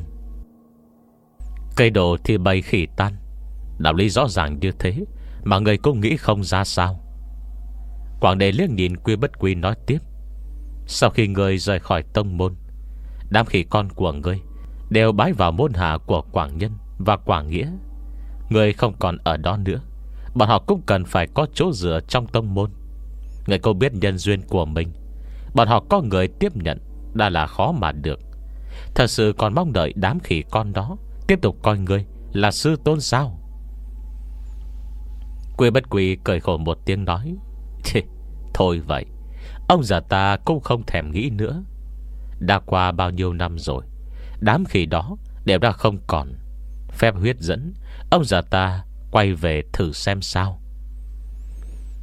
Cây đồ thì bay khỉ tan, đạo lý rõ ràng như thế mà người cũng nghĩ không ra sao? Quảng Đế liếc nhìn Quy Bất Quy nói tiếp: sau khi người rời khỏi tông môn, đám khỉ con của ngươi đều bái vào môn hạ của Quảng Nhân và Quảng Nghĩa. Người không còn ở đó nữa, bọn họ cũng cần phải có chỗ dựa trong tông môn. Người có biết nhân duyên của mình, bọn họ có người tiếp nhận đã là khó mà được. Thật sự còn mong đợi đám khỉ con đó tiếp tục coi ngươi là sư tôn sao? Quy Bất Quy cười khổ một tiếng nói: thôi vậy, ông già ta cũng không thèm nghĩ nữa. Đã qua bao nhiêu năm rồi, đám khỉ đó đều đã không còn. Phép huyết dẫn, ông già ta quay về thử xem sao.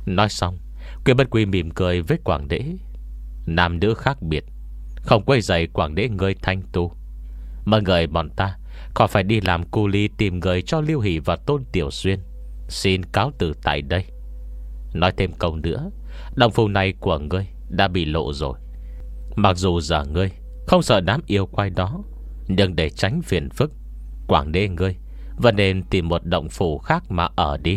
Nói xong, Quy Bất Quy mỉm cười với Quảng Đế. Nam nữ khác biệt, không quấy rầy Quảng Đế người thanh tu. Mọi người bọn ta còn phải đi làm cu ly tìm người cho Liêu Hỷ và Tôn Tiểu Xuyên. Xin cáo từ tại đây. Nói thêm câu nữa, đồng phủ này của ngươi đã bị lộ rồi. Mặc dù giờ ngươi không sợ đám yêu quái đó, nhưng để tránh phiền phức, Quảng Đế ngươi vẫn nên tìm một động phủ khác mà ở đi.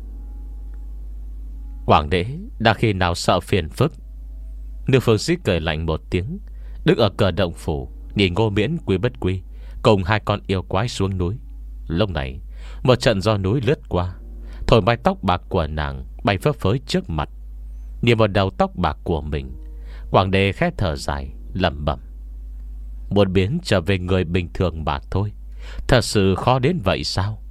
Quảng Đế đã khi nào sợ phiền phức? Nữ phương sĩ cười lạnh một tiếng, đứng ở cửa động phủ, nhìn Ngô Miễn, Quy Bất Quy cùng hai con yêu quái xuống núi. Lúc này một trận gió núi lướt qua, thổi mái tóc bạc của nàng bay phấp phới trước mặt. Nhìn vào đầu tóc bạc của mình, Quảng Đế khẽ thở dài lẩm bẩm: muốn biến trở về người bình thường mà thôi, thật sự khó đến vậy sao?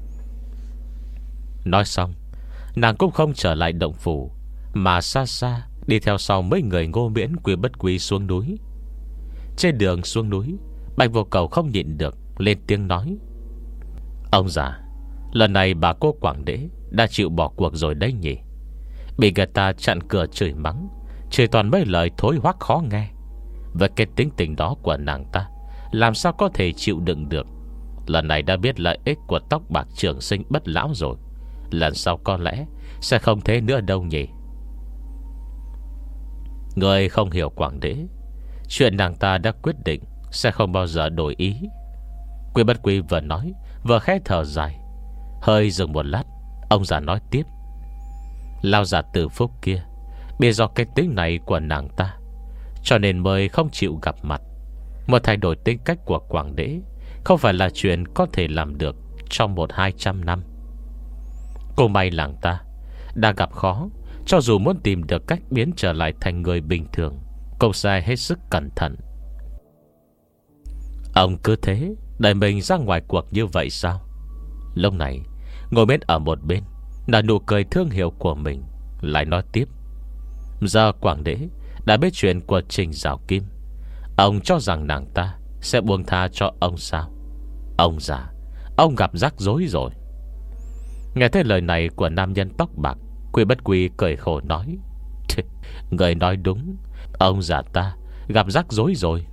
Nói xong, nàng cũng không trở lại động phủ, mà xa xa đi theo sau mấy người Ngô Miễn, Quy Bất Quy xuống núi. Trên đường xuống núi, Bạch Vô Cầu không nhịn được lên tiếng nói: ông già, lần này bà cô Quảng Đế đã chịu bỏ cuộc rồi đấy nhỉ? Bị người ta chặn cửa chửi mắng, chửi toàn mấy lời thối hoắc khó nghe. Với cái tính tình đó của nàng ta, làm sao có thể chịu đựng được? Lần này đã biết lợi ích của tóc bạc trường sinh bất lão rồi, lần sau có lẽ sẽ không thế nữa đâu nhỉ? Người không hiểu Quảng Đế, chuyện nàng ta đã quyết định sẽ không bao giờ đổi ý. Quy Bất Quy vừa nói vừa khẽ thở dài. Hơi dừng một lát, ông già nói tiếp: lao già Từ Phúc kia bị do cái tính này của nàng ta, cho nên mới không chịu gặp mặt. Một thay đổi tính cách của Quảng Đế không phải là chuyện có thể làm được trong một hai trăm năm. Cô may làng ta đã gặp khó, cho dù muốn tìm được cách biến trở lại thành người bình thường, cũng sẽ hết sức cẩn thận. Ông cứ thế đẩy mình ra ngoài cuộc như vậy sao? Lúc này ngồi bên ở một bên là nụ cười thương hiệu của mình, lại nói tiếp: giờ Quảng Đế đã biết chuyện của Trình Giảo Kim, ông cho rằng nàng ta sẽ buông tha cho ông sao? Ông già, ông gặp rắc rối rồi. Nghe thấy lời này của nam nhân tóc bạc, Quy Bất Quy cười khổ nói: người nói đúng, ông già ta gặp rắc rối rồi.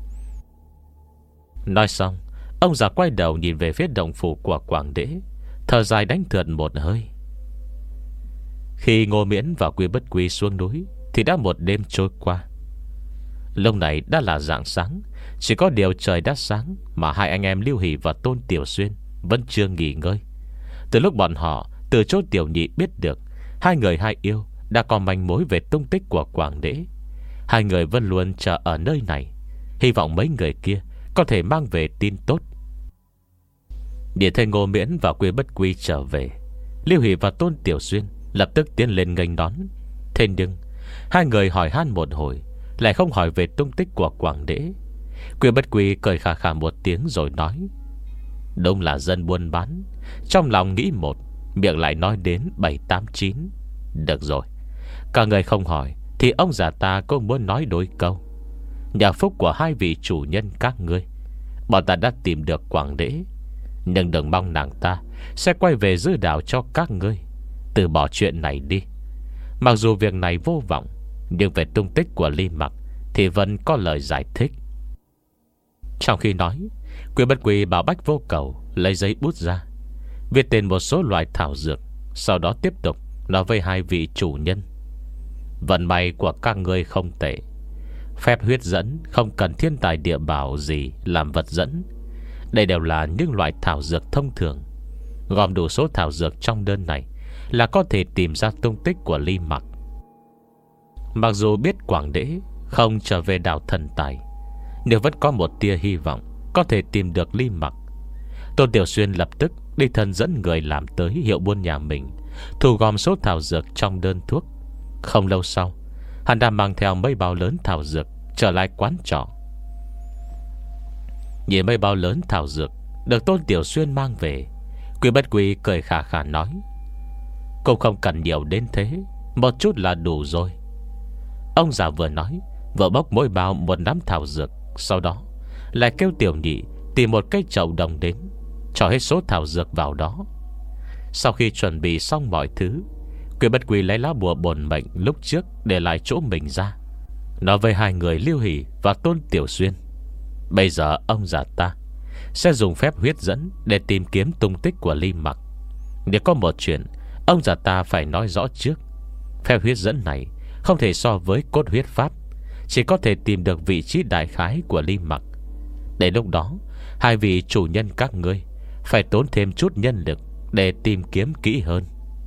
Nói xong, ông già quay đầu nhìn về phía động phủ của Quảng Đế, thở dài đánh thượt một hơi. Khi Ngô Miễn và Quy Bất Quy xuống núi thì đã một đêm trôi qua. Lúc này đã là rạng sáng, chỉ có điều trời đã sáng mà hai anh em Liêu Hỷ và Tôn Tiểu Xuyên vẫn chưa nghỉ ngơi. Từ lúc bọn họ từ chỗ Tiểu Nhị biết được hai người hai yêu đã có manh mối về tung tích của Quảng Đế, hai người vẫn luôn chờ ở nơi này, hy vọng mấy người kia có thể mang về tin tốt. Nhìn thấy Ngô Miễn và Quy Bất Quy trở về, Liêu Hỷ và Tôn Tiểu Xuyên lập tức tiến lên nghênh đón. Thế nhưng hai người hỏi han một hồi, lại không hỏi về tung tích của Quảng Đế. Quy Bất Quy cười khà khà một tiếng rồi nói: đúng là dân buôn bán, trong lòng nghĩ một, miệng lại nói đến bảy tám chín. Được rồi, cả người không hỏi thì ông già ta cũng muốn nói đôi câu. Nhờ phúc của hai vị chủ nhân các ngươi, bọn ta đã tìm được Quảng Đế, nhưng đừng mong nàng ta sẽ quay về giữ đảo cho các ngươi. Từ bỏ chuyện này đi. Mặc dù việc này vô vọng, nhưng về tung tích của Ly Mặc thì vẫn có lời giải thích. Trong khi nói, Quy Bất Quy bảo Bách Vô Cầu lấy giấy bút ra, viết tên một số loại thảo dược, sau đó tiếp tục nói với hai vị chủ nhân: vận may của các ngươi không tệ. Phép huyết dẫn không cần thiên tài địa bảo gì làm vật dẫn. Đây đều là những loại thảo dược thông thường. Gom đủ số thảo dược trong đơn này là có thể tìm ra tung tích của Ly Mặc. Mặc dù biết Quảng Đế không trở về đảo thần tài, nhưng vẫn có một tia hy vọng có thể tìm được Ly Mặc. Tôn Tiểu Xuyên lập tức đi thân dẫn người làm tới hiệu buôn nhà mình, thu gom số thảo dược trong đơn thuốc. Không lâu sau, hắn đã mang theo mấy bao lớn thảo dược trở lại quán trọ. Nhìn mấy bao lớn thảo dược được Tôn Tiểu Xuyên mang về, Quy Bất Quy cười khà khà nói: cũng không cần nhiều đến thế, một chút là đủ rồi. Ông già vừa nói vừa bốc mỗi bao một nắm thảo dược, sau đó lại kêu Tiểu Nhị tìm một cái chậu đồng đến, cho hết số thảo dược vào đó. Sau khi chuẩn bị xong mọi thứ, Quy Bất Quy lấy lá bùa bổn mệnh lúc trước để lại chỗ mình ra, nói với hai người Lưu Hỷ và Tôn Tiểu Xuyên: bây giờ ông già ta sẽ dùng phép huyết dẫn để tìm kiếm tung tích của Ly Mặc. Nếu có một chuyện ông già ta phải nói rõ trước. Phép huyết dẫn này không thể so với cốt huyết pháp, chỉ có thể tìm được vị trí đại khái của Ly Mặc. Đến lúc đó, hai vị chủ nhân các ngươi phải tốn thêm chút nhân lực để tìm kiếm kỹ hơn.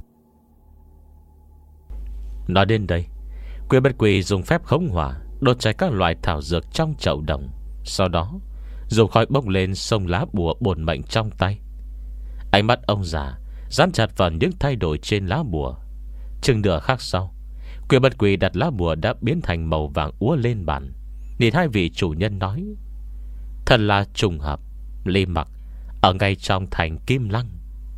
Nói đến đây, Quy Bất Quy dùng phép khống hỏa đốt cháy các loại thảo dược trong chậu đồng, sau đó dùng khói bốc lên xông lá bùa bổn mệnh trong tay. Ánh mắt ông già dán chặt vào những thay đổi trên lá bùa. Chừng nửa khắc sau, Quy Bất Quy đặt lá bùa đã biến thành màu vàng úa lên bàn, nhìn hai vị chủ nhân nói: thật là trùng hợp, Ly Mặc ở ngay trong thành Kim Lăng.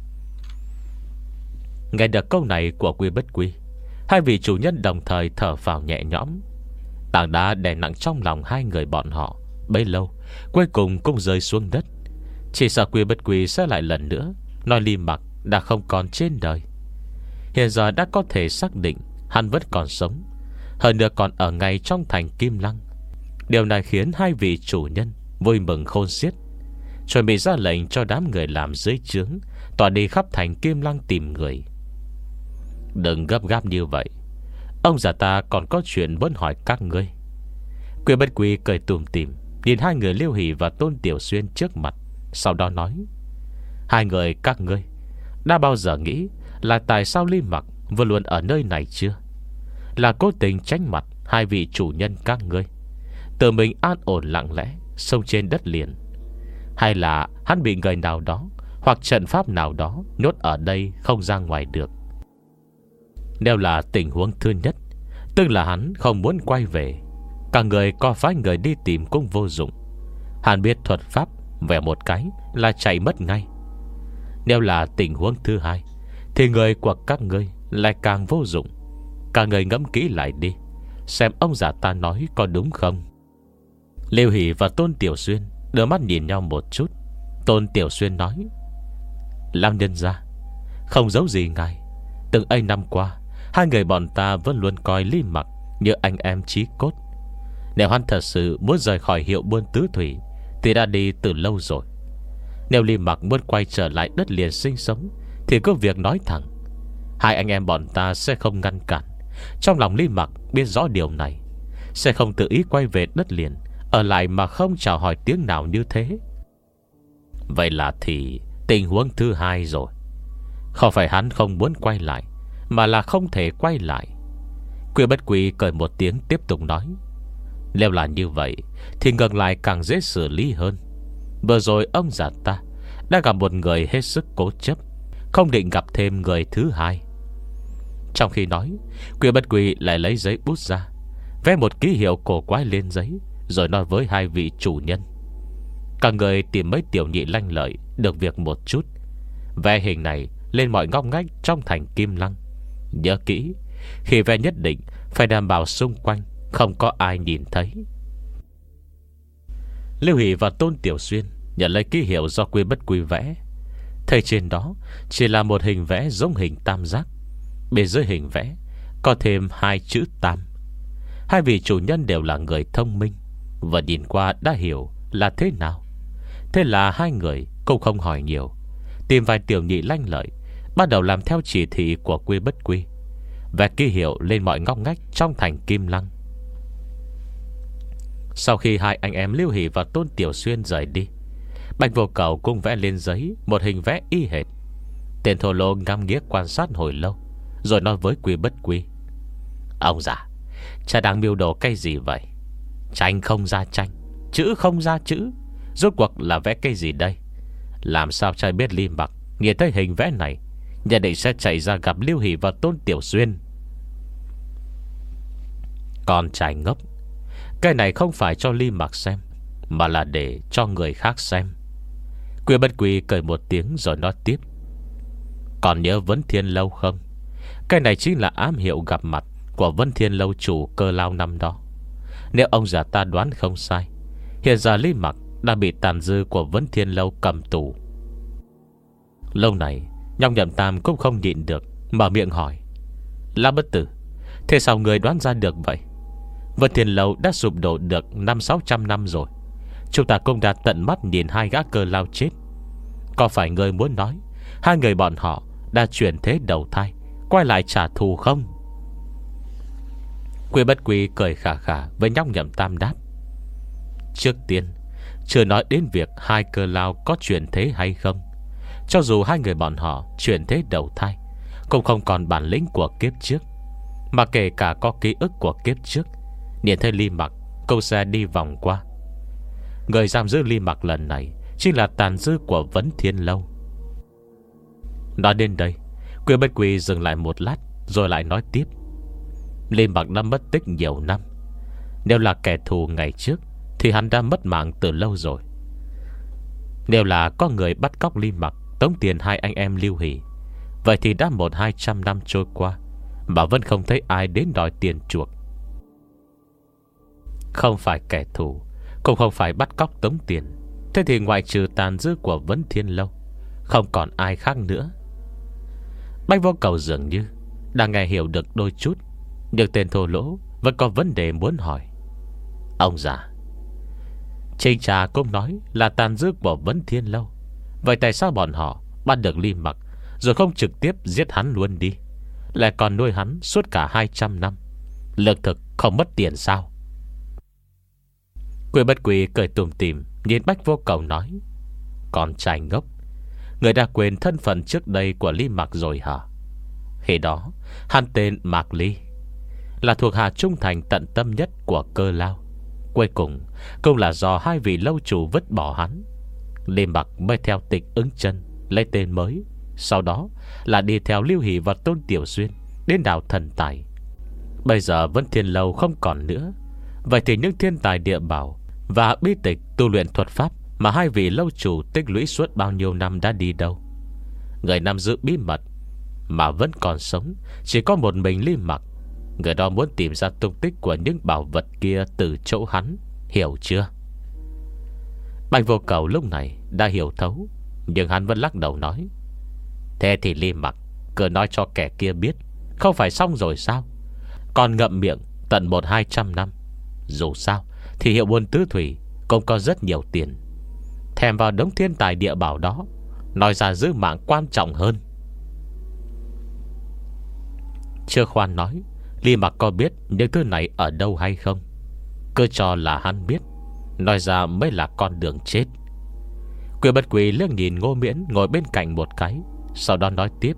Nghe được câu này của Quy Bất Quy, hai vị chủ nhân đồng thời thở phào nhẹ nhõm. Tảng đá đè nặng trong lòng hai người bọn họ bấy lâu cuối cùng cũng rơi xuống đất. Chỉ sợ Quy Bất Quy sẽ lại lần nữa nói Ly Mặc đã không còn trên đời. Hiện giờ đã có thể xác định hắn vẫn còn sống, hơn nữa còn ở ngay trong thành Kim Lăng. Điều này khiến hai vị chủ nhân vui mừng khôn xiết, chuẩn bị ra lệnh cho đám người làm dưới trướng tỏa đi khắp thành Kim Lăng tìm người. Đừng gấp gáp như vậy, ông già ta còn có chuyện muốn hỏi các ngươi. Quy Bất Quy cười tủm tỉm nhìn hai người Lưu Hỷ và Tôn Tiểu Xuyên trước mặt, sau đó nói: hai người các ngươi đã bao giờ nghĩ là tại sao Ly Mặc vừa luôn ở nơi này chưa? Là cố tình tránh mặt hai vị chủ nhân các ngươi, tự mình an ổn lặng lẽ sông trên đất liền, hay là hắn bị người nào đó hoặc trận pháp nào đó nhốt ở đây không ra ngoài được? Nếu là tình huống thứ nhất, tức là hắn không muốn quay về, cả người có phái người đi tìm cũng vô dụng. Hắn biết thuật pháp, vẽ một cái là chạy mất ngay. Nếu là tình huống thứ hai, thì người của các ngươi lại càng vô dụng. Cả người ngẫm kỹ lại đi, xem ông già ta nói có đúng không. Lưu Hỷ và Tôn Tiểu Xuyên đưa mắt nhìn nhau một chút. Tôn Tiểu Xuyên nói: Lam nhân gia, không giấu gì ngài, từng ấy năm qua hai người bọn ta vẫn luôn coi Ly Mặc như anh em chí cốt. Nếu hắn thật sự muốn rời khỏi hiệu buôn tứ thủy thì đã đi từ lâu rồi. Nếu Ly Mặc muốn quay trở lại đất liền sinh sống thì cứ việc nói thẳng, hai anh em bọn ta sẽ không ngăn cản. Trong lòng Ly Mặc biết rõ điều này, sẽ không tự ý quay về đất liền, ở lại mà không chào hỏi tiếng nào như thế. Vậy là thì tình huống thứ hai rồi. Không phải hắn không muốn quay lại, mà là không thể quay lại. Quy Bất Quy cười một tiếng tiếp tục nói: nếu là như vậy thì ngược lại càng dễ xử lý hơn. Vừa rồi ông già ta đã gặp một người hết sức cố chấp, không định gặp thêm người thứ hai. Trong khi nói, Quy Bất Quy lại lấy giấy bút ra, vẽ một ký hiệu cổ quái lên giấy, rồi nói với hai vị chủ nhân: cả người tìm mấy tiểu nhị lanh lợi được việc một chút, vẽ hình này lên mọi ngóc ngách trong thành Kim Lăng. Nhớ kỹ, khi vẽ nhất định phải đảm bảo xung quanh không có ai nhìn thấy. Lưu Hỷ và Tôn Tiểu Xuyên nhận lấy ký hiệu do Quy Bất Quy vẽ. Thấy trên đó chỉ là một hình vẽ giống hình tam giác, bên dưới hình vẽ có thêm hai chữ tam. Hai vị chủ nhân đều là người thông minh, và nhìn qua đã hiểu là thế nào. Thế là hai người cũng không hỏi nhiều, tìm vài tiểu nhị lanh lợi, bắt đầu làm theo chỉ thị của Quy Bất Quy, vẽ ký hiệu lên mọi ngóc ngách trong thành Kim Lăng. Sau khi hai anh em Lưu Hỷ và Tôn Tiểu Xuyên rời đi, Bạch Vô Cầu cũng vẽ lên giấy một hình vẽ y hệt. Tên thô lô ngắm nghía quan sát hồi lâu, rồi nói với Quy Bất Quy: ông già, cha đang mưu đồ cái gì vậy? Tranh không ra tranh, chữ không ra chữ, rốt cuộc là vẽ cái gì đây? Làm sao cha biết Ly Mặc nhìn thấy hình vẽ này nhất định sẽ chạy ra gặp Lưu Hỷ và Tôn Tiểu Xuyên? Con trai ngốc, cái này không phải cho Ly Mặc xem, mà là để cho người khác xem. Quy Bất Quy cười một tiếng rồi nói tiếp: còn nhớ Vấn Thiên Lâu không? Cái này chính là ám hiệu gặp mặt của Vấn Thiên Lâu chủ Cơ Lao năm đó. Nếu ông già ta đoán không sai, hiện giờ Ly Mặc đã bị tàn dư của Vấn Thiên Lâu cầm tù. Lâu này Nhong Nhậm Tam cũng không nhịn được, mở miệng hỏi: La Bất Tử, thế sao người đoán ra được vậy? Vân Thiên Lâu đã sụp đổ được năm sáu trăm năm rồi. Chúng ta cũng đã tận mắt nhìn hai gã cơ lao chết. Có phải người muốn nói hai người bọn họ đã chuyển thế đầu thai, quay lại trả thù không? Quy Bất Quy cười khà khà với nhóc Nhậm Tam đáp: Trước tiên, chưa nói đến việc hai cơ lao có chuyển thế hay không, cho dù hai người bọn họ chuyển thế đầu thai, cũng không còn bản lĩnh của kiếp trước. Mà kể cả có ký ức của kiếp trước, nhìn thấy Ly Mặc câu xe đi vòng qua. Người giam giữ Ly Mặc lần này chính là tàn dư của Vấn Thiên Lâu. Nói đến đây, Quy Bất Quy dừng lại một lát, rồi lại nói tiếp: Ly Mặc đã mất tích nhiều năm. Nếu là kẻ thù ngày trước thì hắn đã mất mạng từ lâu rồi. Nếu là có người bắt cóc Ly Mặc, tống tiền hai anh em Lưu Hỷ, vậy thì đã một hai trăm năm trôi qua mà vẫn không thấy ai đến đòi tiền chuộc. Không phải kẻ thù, cũng không phải bắt cóc tống tiền, thế thì ngoại trừ tàn dư của Vấn Thiên Lâu, không còn ai khác nữa. Bách Vô Cầu dường như đang nghe hiểu được đôi chút, nhưng tên thô lỗ vẫn có vấn đề muốn hỏi. Ông già, Trình Trà cũng nói là tàn dư của Vấn Thiên Lâu, vậy tại sao bọn họ bắt được Ly Mặc rồi không trực tiếp giết hắn luôn đi, lại còn nuôi hắn suốt cả hai trăm năm? Lương thực không mất tiền sao? Quy Bất Quy cười tủm tỉm nhìn Bách Vô Cầu nói: Con trai ngốc, người đã quên thân phận trước đây của Ly Mặc rồi hả? Khi đó hắn tên Mạc Ly, là thuộc hạ trung thành tận tâm nhất của cơ lao. Cuối cùng cũng là do hai vị lâu chủ vứt bỏ hắn, Ly Mặc mới theo Tịch Ứng Chân lấy tên mới. Sau đó là đi theo Lưu Hỷ và Tôn Tiểu Xuyên đến đảo Thần Tài. Bây giờ Vấn Thiên Lâu không còn nữa, vậy thì những thiên tài địa bảo và bí tịch tu luyện thuật pháp mà hai vị lâu chủ tích lũy suốt bao nhiêu năm đã đi đâu? Người nắm giữ bí mật mà vẫn còn sống chỉ có một mình Ly Mặc. Người đó muốn tìm ra tung tích của những bảo vật kia từ chỗ hắn, hiểu chưa? Bạch Vô Cầu lúc này đã hiểu thấu, nhưng hắn vẫn lắc đầu nói: Thế thì Ly Mặc cứ nói cho kẻ kia biết, không phải xong rồi sao? Còn ngậm miệng tận một hai trăm năm. Dù sao thì hiệu buôn tứ thủy cũng có rất nhiều tiền, thèm vào đống thiên tài địa bảo đó, nói ra giữ mạng quan trọng hơn. Chưa khoan nói Ly Mặc có biết những thứ này ở đâu hay không, cứ cho là hắn biết, nói ra mới là con đường chết. Quy Bất Quy liếc nhìn Ngô Miễn ngồi bên cạnh một cái, sau đó nói tiếp: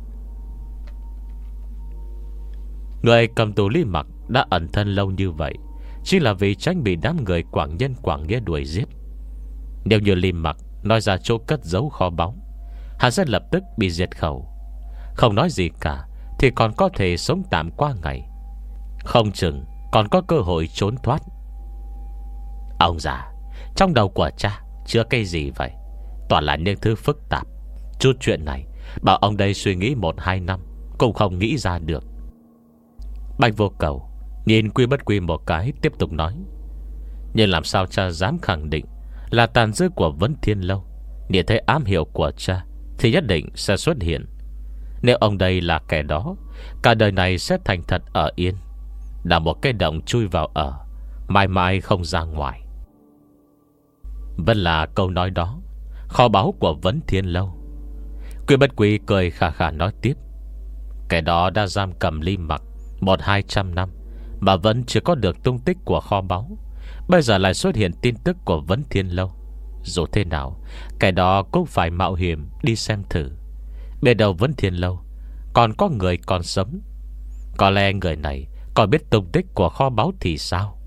Người cầm tù Ly Mặc đã ẩn thân lâu như vậy chỉ là vì tránh bị đám người Quảng Nhân Quảng Nghĩa đuổi giết. Nếu như Ly Mặc nói ra chỗ cất giấu kho báu, hắn sẽ lập tức bị diệt khẩu. Không nói gì cả thì còn có thể sống tạm qua ngày, không chừng còn có cơ hội trốn thoát. Ông già, trong đầu của cha chứa cái gì vậy? Toàn là những thứ phức tạp. Chút chuyện này bảo ông đây suy nghĩ một hai năm cũng không nghĩ ra được. Bạch Vô Cầu nhìn Quy Bất Quy một cái, tiếp tục nói: Nhưng làm sao cha dám khẳng định là tàn dư của Vấn Thiên Lâu? Nhìn thấy ám hiệu của cha thì nhất định sẽ xuất hiện. Nếu ông đây là kẻ đó, cả đời này sẽ thành thật ở yên, là một cái động chui vào ở, mãi mãi không ra ngoài. Vẫn là câu nói đó, kho báu của Vấn Thiên Lâu. Quy Bất Quy cười khà khà nói tiếp: Kẻ đó đã giam cầm Ly Mặc một hai trăm năm mà vẫn chưa có được tung tích của kho báu, bây giờ lại xuất hiện tin tức của Vấn Thiên Lâu. Dù thế nào, kẻ đó cũng phải mạo hiểm đi xem thử. Biết đâu Vấn Thiên Lâu còn có người còn sống, có lẽ người này còn biết tung tích của kho báu thì sao?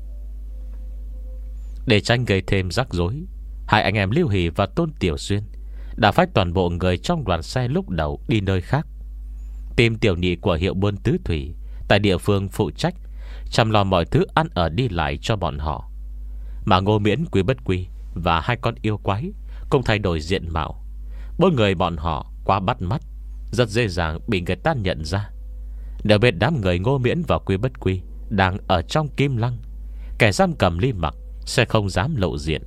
Để tránh gây thêm rắc rối, hai anh em Lưu Hỷ và Tôn Tiểu Xuyên đã phái toàn bộ người trong đoàn xe lúc đầu đi nơi khác, tìm tiểu nhị của hiệu buôn tứ thủy tại địa phương phụ trách chăm lo mọi thứ ăn ở đi lại cho bọn họ. Mà Ngô Miễn, Quy Bất Quy và hai con yêu quái cũng thay đổi diện mạo. Mỗi người bọn họ quá bắt mắt, rất dễ dàng bị người ta nhận ra. Nếu biết đám người Ngô Miễn và Quy Bất Quy đang ở trong Kim Lăng, kẻ giam cầm Ly Mặc sẽ không dám lộ diện.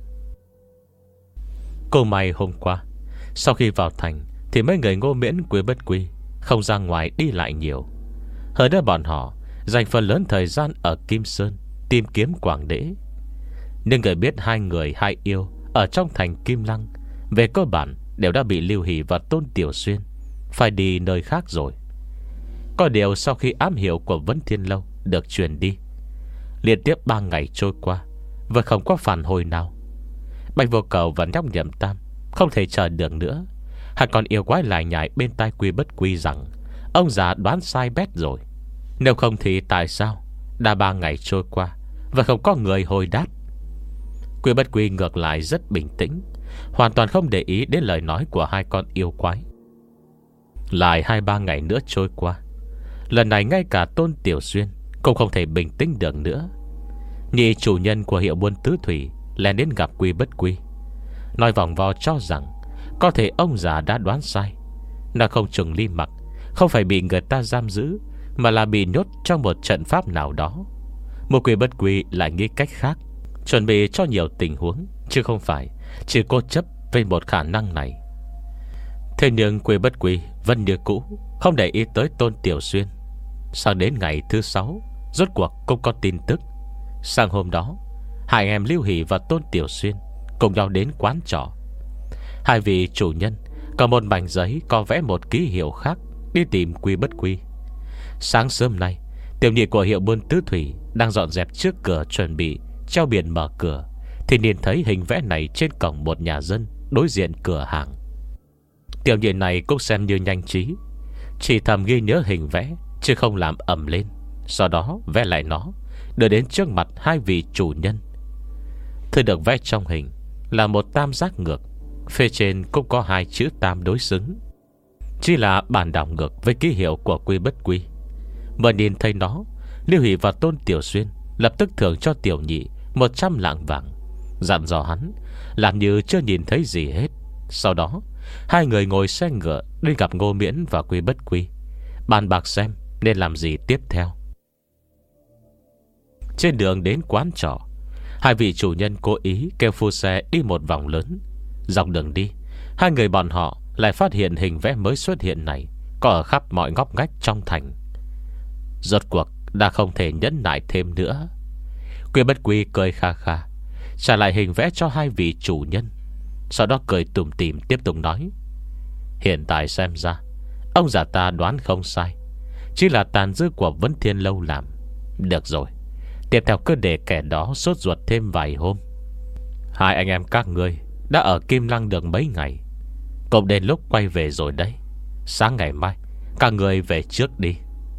Cô may hôm qua, sau khi vào thành thì mấy người Ngô Miễn, Quy Bất Quy không ra ngoài đi lại nhiều. Hơn nữa bọn họ dành phần lớn thời gian ở Kim Sơn tìm kiếm Quảng Đế. Nhưng người biết hai người hai yêu ở trong thành Kim Lăng về cơ bản đều đã bị Lưu Hỷ và Tôn Tiểu Xuyên phải đi nơi khác rồi. Có điều sau khi ám hiệu của Vấn Thiên Lâu được truyền đi, liên tiếp ba ngày trôi qua vẫn không có phản hồi nào. Bạch Vô Cầu và nhóc Nhậm Tam không thể chờ được nữa. Hắn còn yêu quái lại nhảy bên tai Quy Bất Quy rằng ông già đoán sai bét rồi. Nếu không thì tại sao đã ba ngày trôi qua và không có người hồi đáp? Quy Bất Quy ngược lại rất bình tĩnh, hoàn toàn không để ý đến lời nói của hai con yêu quái. Lại hai ba ngày nữa trôi qua, lần này ngay cả Tôn Tiểu Xuyên cũng không thể bình tĩnh được nữa. Nhị chủ nhân của hiệu buôn tứ thủy lén đến gặp Quy Bất Quy, nói vòng vo cho rằng có thể ông già đã đoán sai. Nó không chừng Ly Mặc không phải bị người ta giam giữ, mà là bị nhốt trong một trận pháp nào đó. Một Quy Bất Quy lại nghĩ cách khác, chuẩn bị cho nhiều tình huống, chứ không phải chỉ cố chấp về một khả năng này. Thế nhưng Quy Bất Quy vẫn như cũ, không để ý tới Tôn Tiểu Xuyên. Sang đến ngày thứ sáu, rốt cuộc cũng có tin tức. Sang hôm đó, hai anh em Lưu Hỷ và Tôn Tiểu Xuyên cùng nhau đến quán trọ. Hai vị chủ nhân có một mảnh giấy có vẽ một ký hiệu khác đi tìm Quy Bất Quy. Sáng sớm nay, tiểu nhị của hiệu buôn tứ thủy đang dọn dẹp trước cửa chuẩn bị treo biển mở cửa, thì nhìn thấy hình vẽ này trên cổng một nhà dân đối diện cửa hàng. Tiểu nhị này cũng xem như nhanh trí, chỉ thầm ghi nhớ hình vẽ chứ không làm ầm lên. Sau đó vẽ lại nó, đưa đến trước mặt hai vị chủ nhân. Thứ được vẽ trong hình là một tam giác ngược, phía trên cũng có hai chữ tam đối xứng, chỉ là bản đảo ngược với ký hiệu của Quy Bất Quy. Vừa nhìn thấy nó, Lưu Hỷ và Tôn Tiểu Xuyên lập tức thưởng cho tiểu nhị một trăm lạng vàng, dặn dò hắn làm như chưa nhìn thấy gì hết. Sau đó hai người ngồi xe ngựa đi gặp Ngô Miễn và Quy Bất Quy, bàn bạc xem nên làm gì tiếp theo. Trên đường đến quán trọ, hai vị chủ nhân cố ý kêu phu xe đi một vòng lớn. Dọc đường đi, hai người bọn họ lại phát hiện hình vẽ mới xuất hiện này có ở khắp mọi ngóc ngách trong thành. Rốt cuộc đã không thể nhẫn nại thêm nữa. Quy Bất Quy cười kha kha trả lại hình vẽ cho hai vị chủ nhân, sau đó cười tủm tỉm tiếp tục nói: hiện tại xem ra ông già ta đoán không sai, chỉ là tàn dư của Vấn Thiên Lâu làm. Được rồi, tiếp theo cứ để kẻ đó sốt ruột thêm vài hôm. Hai anh em các ngươi đã ở Kim Lăng được mấy ngày, cũng đến lúc quay về rồi đấy. Sáng ngày mai các ngươi về trước đi.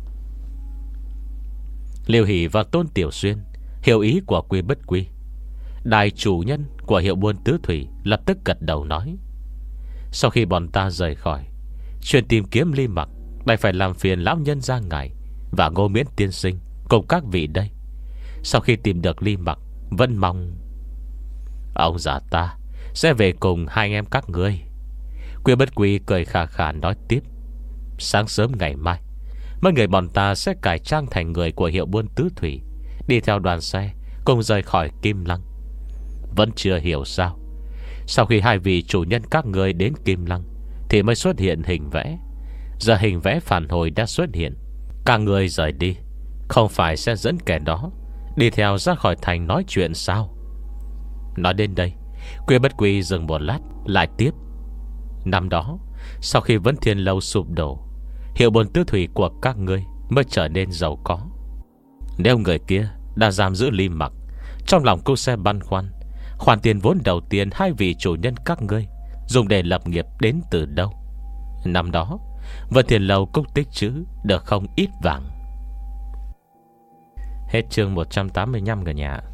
Lưu Hỷ và Tôn Tiểu Xuyên hiểu ý của Quy Bất Quy. Đại chủ nhân của hiệu buôn tứ thủy lập tức gật đầu nói: sau khi bọn ta rời khỏi, chuyện tìm kiếm Ly Mặc lại phải làm phiền lão nhân gia ngài và Ngô Miễn tiên sinh cùng các vị đây. Sau khi tìm được Ly Mặc, vẫn mong ông già ta sẽ về cùng hai anh em các ngươi. Quy Bất Quy cười khà khà nói tiếp: sáng sớm ngày mai, mấy người bọn ta sẽ cải trang thành người của hiệu buôn tứ thủy, đi theo đoàn xe cùng rời khỏi Kim Lăng. Vẫn chưa hiểu sao, sau khi hai vị chủ nhân các người đến Kim Lăng thì mới xuất hiện hình vẽ. Giờ hình vẽ phản hồi đã xuất hiện, các người rời đi, không phải sẽ dẫn kẻ đó đi theo ra khỏi thành nói chuyện sao? Nói đến đây, Quy Bất Quy dừng một lát lại tiếp: năm đó, sau khi Vấn Thiên Lâu sụp đổ, hiệu buôn tứ thủy của các ngươi mới trở nên giàu có. Nếu người kia đã giam giữ Ly Mặc, trong lòng cô sẽ băn khoăn khoản tiền vốn đầu tiên hai vị chủ nhân các ngươi dùng để lập nghiệp đến từ đâu. Năm đó Vấn Thiên Lâu cũng tích trữ được không ít vàng. Hết chương một trăm tám mươi lăm cả nhà.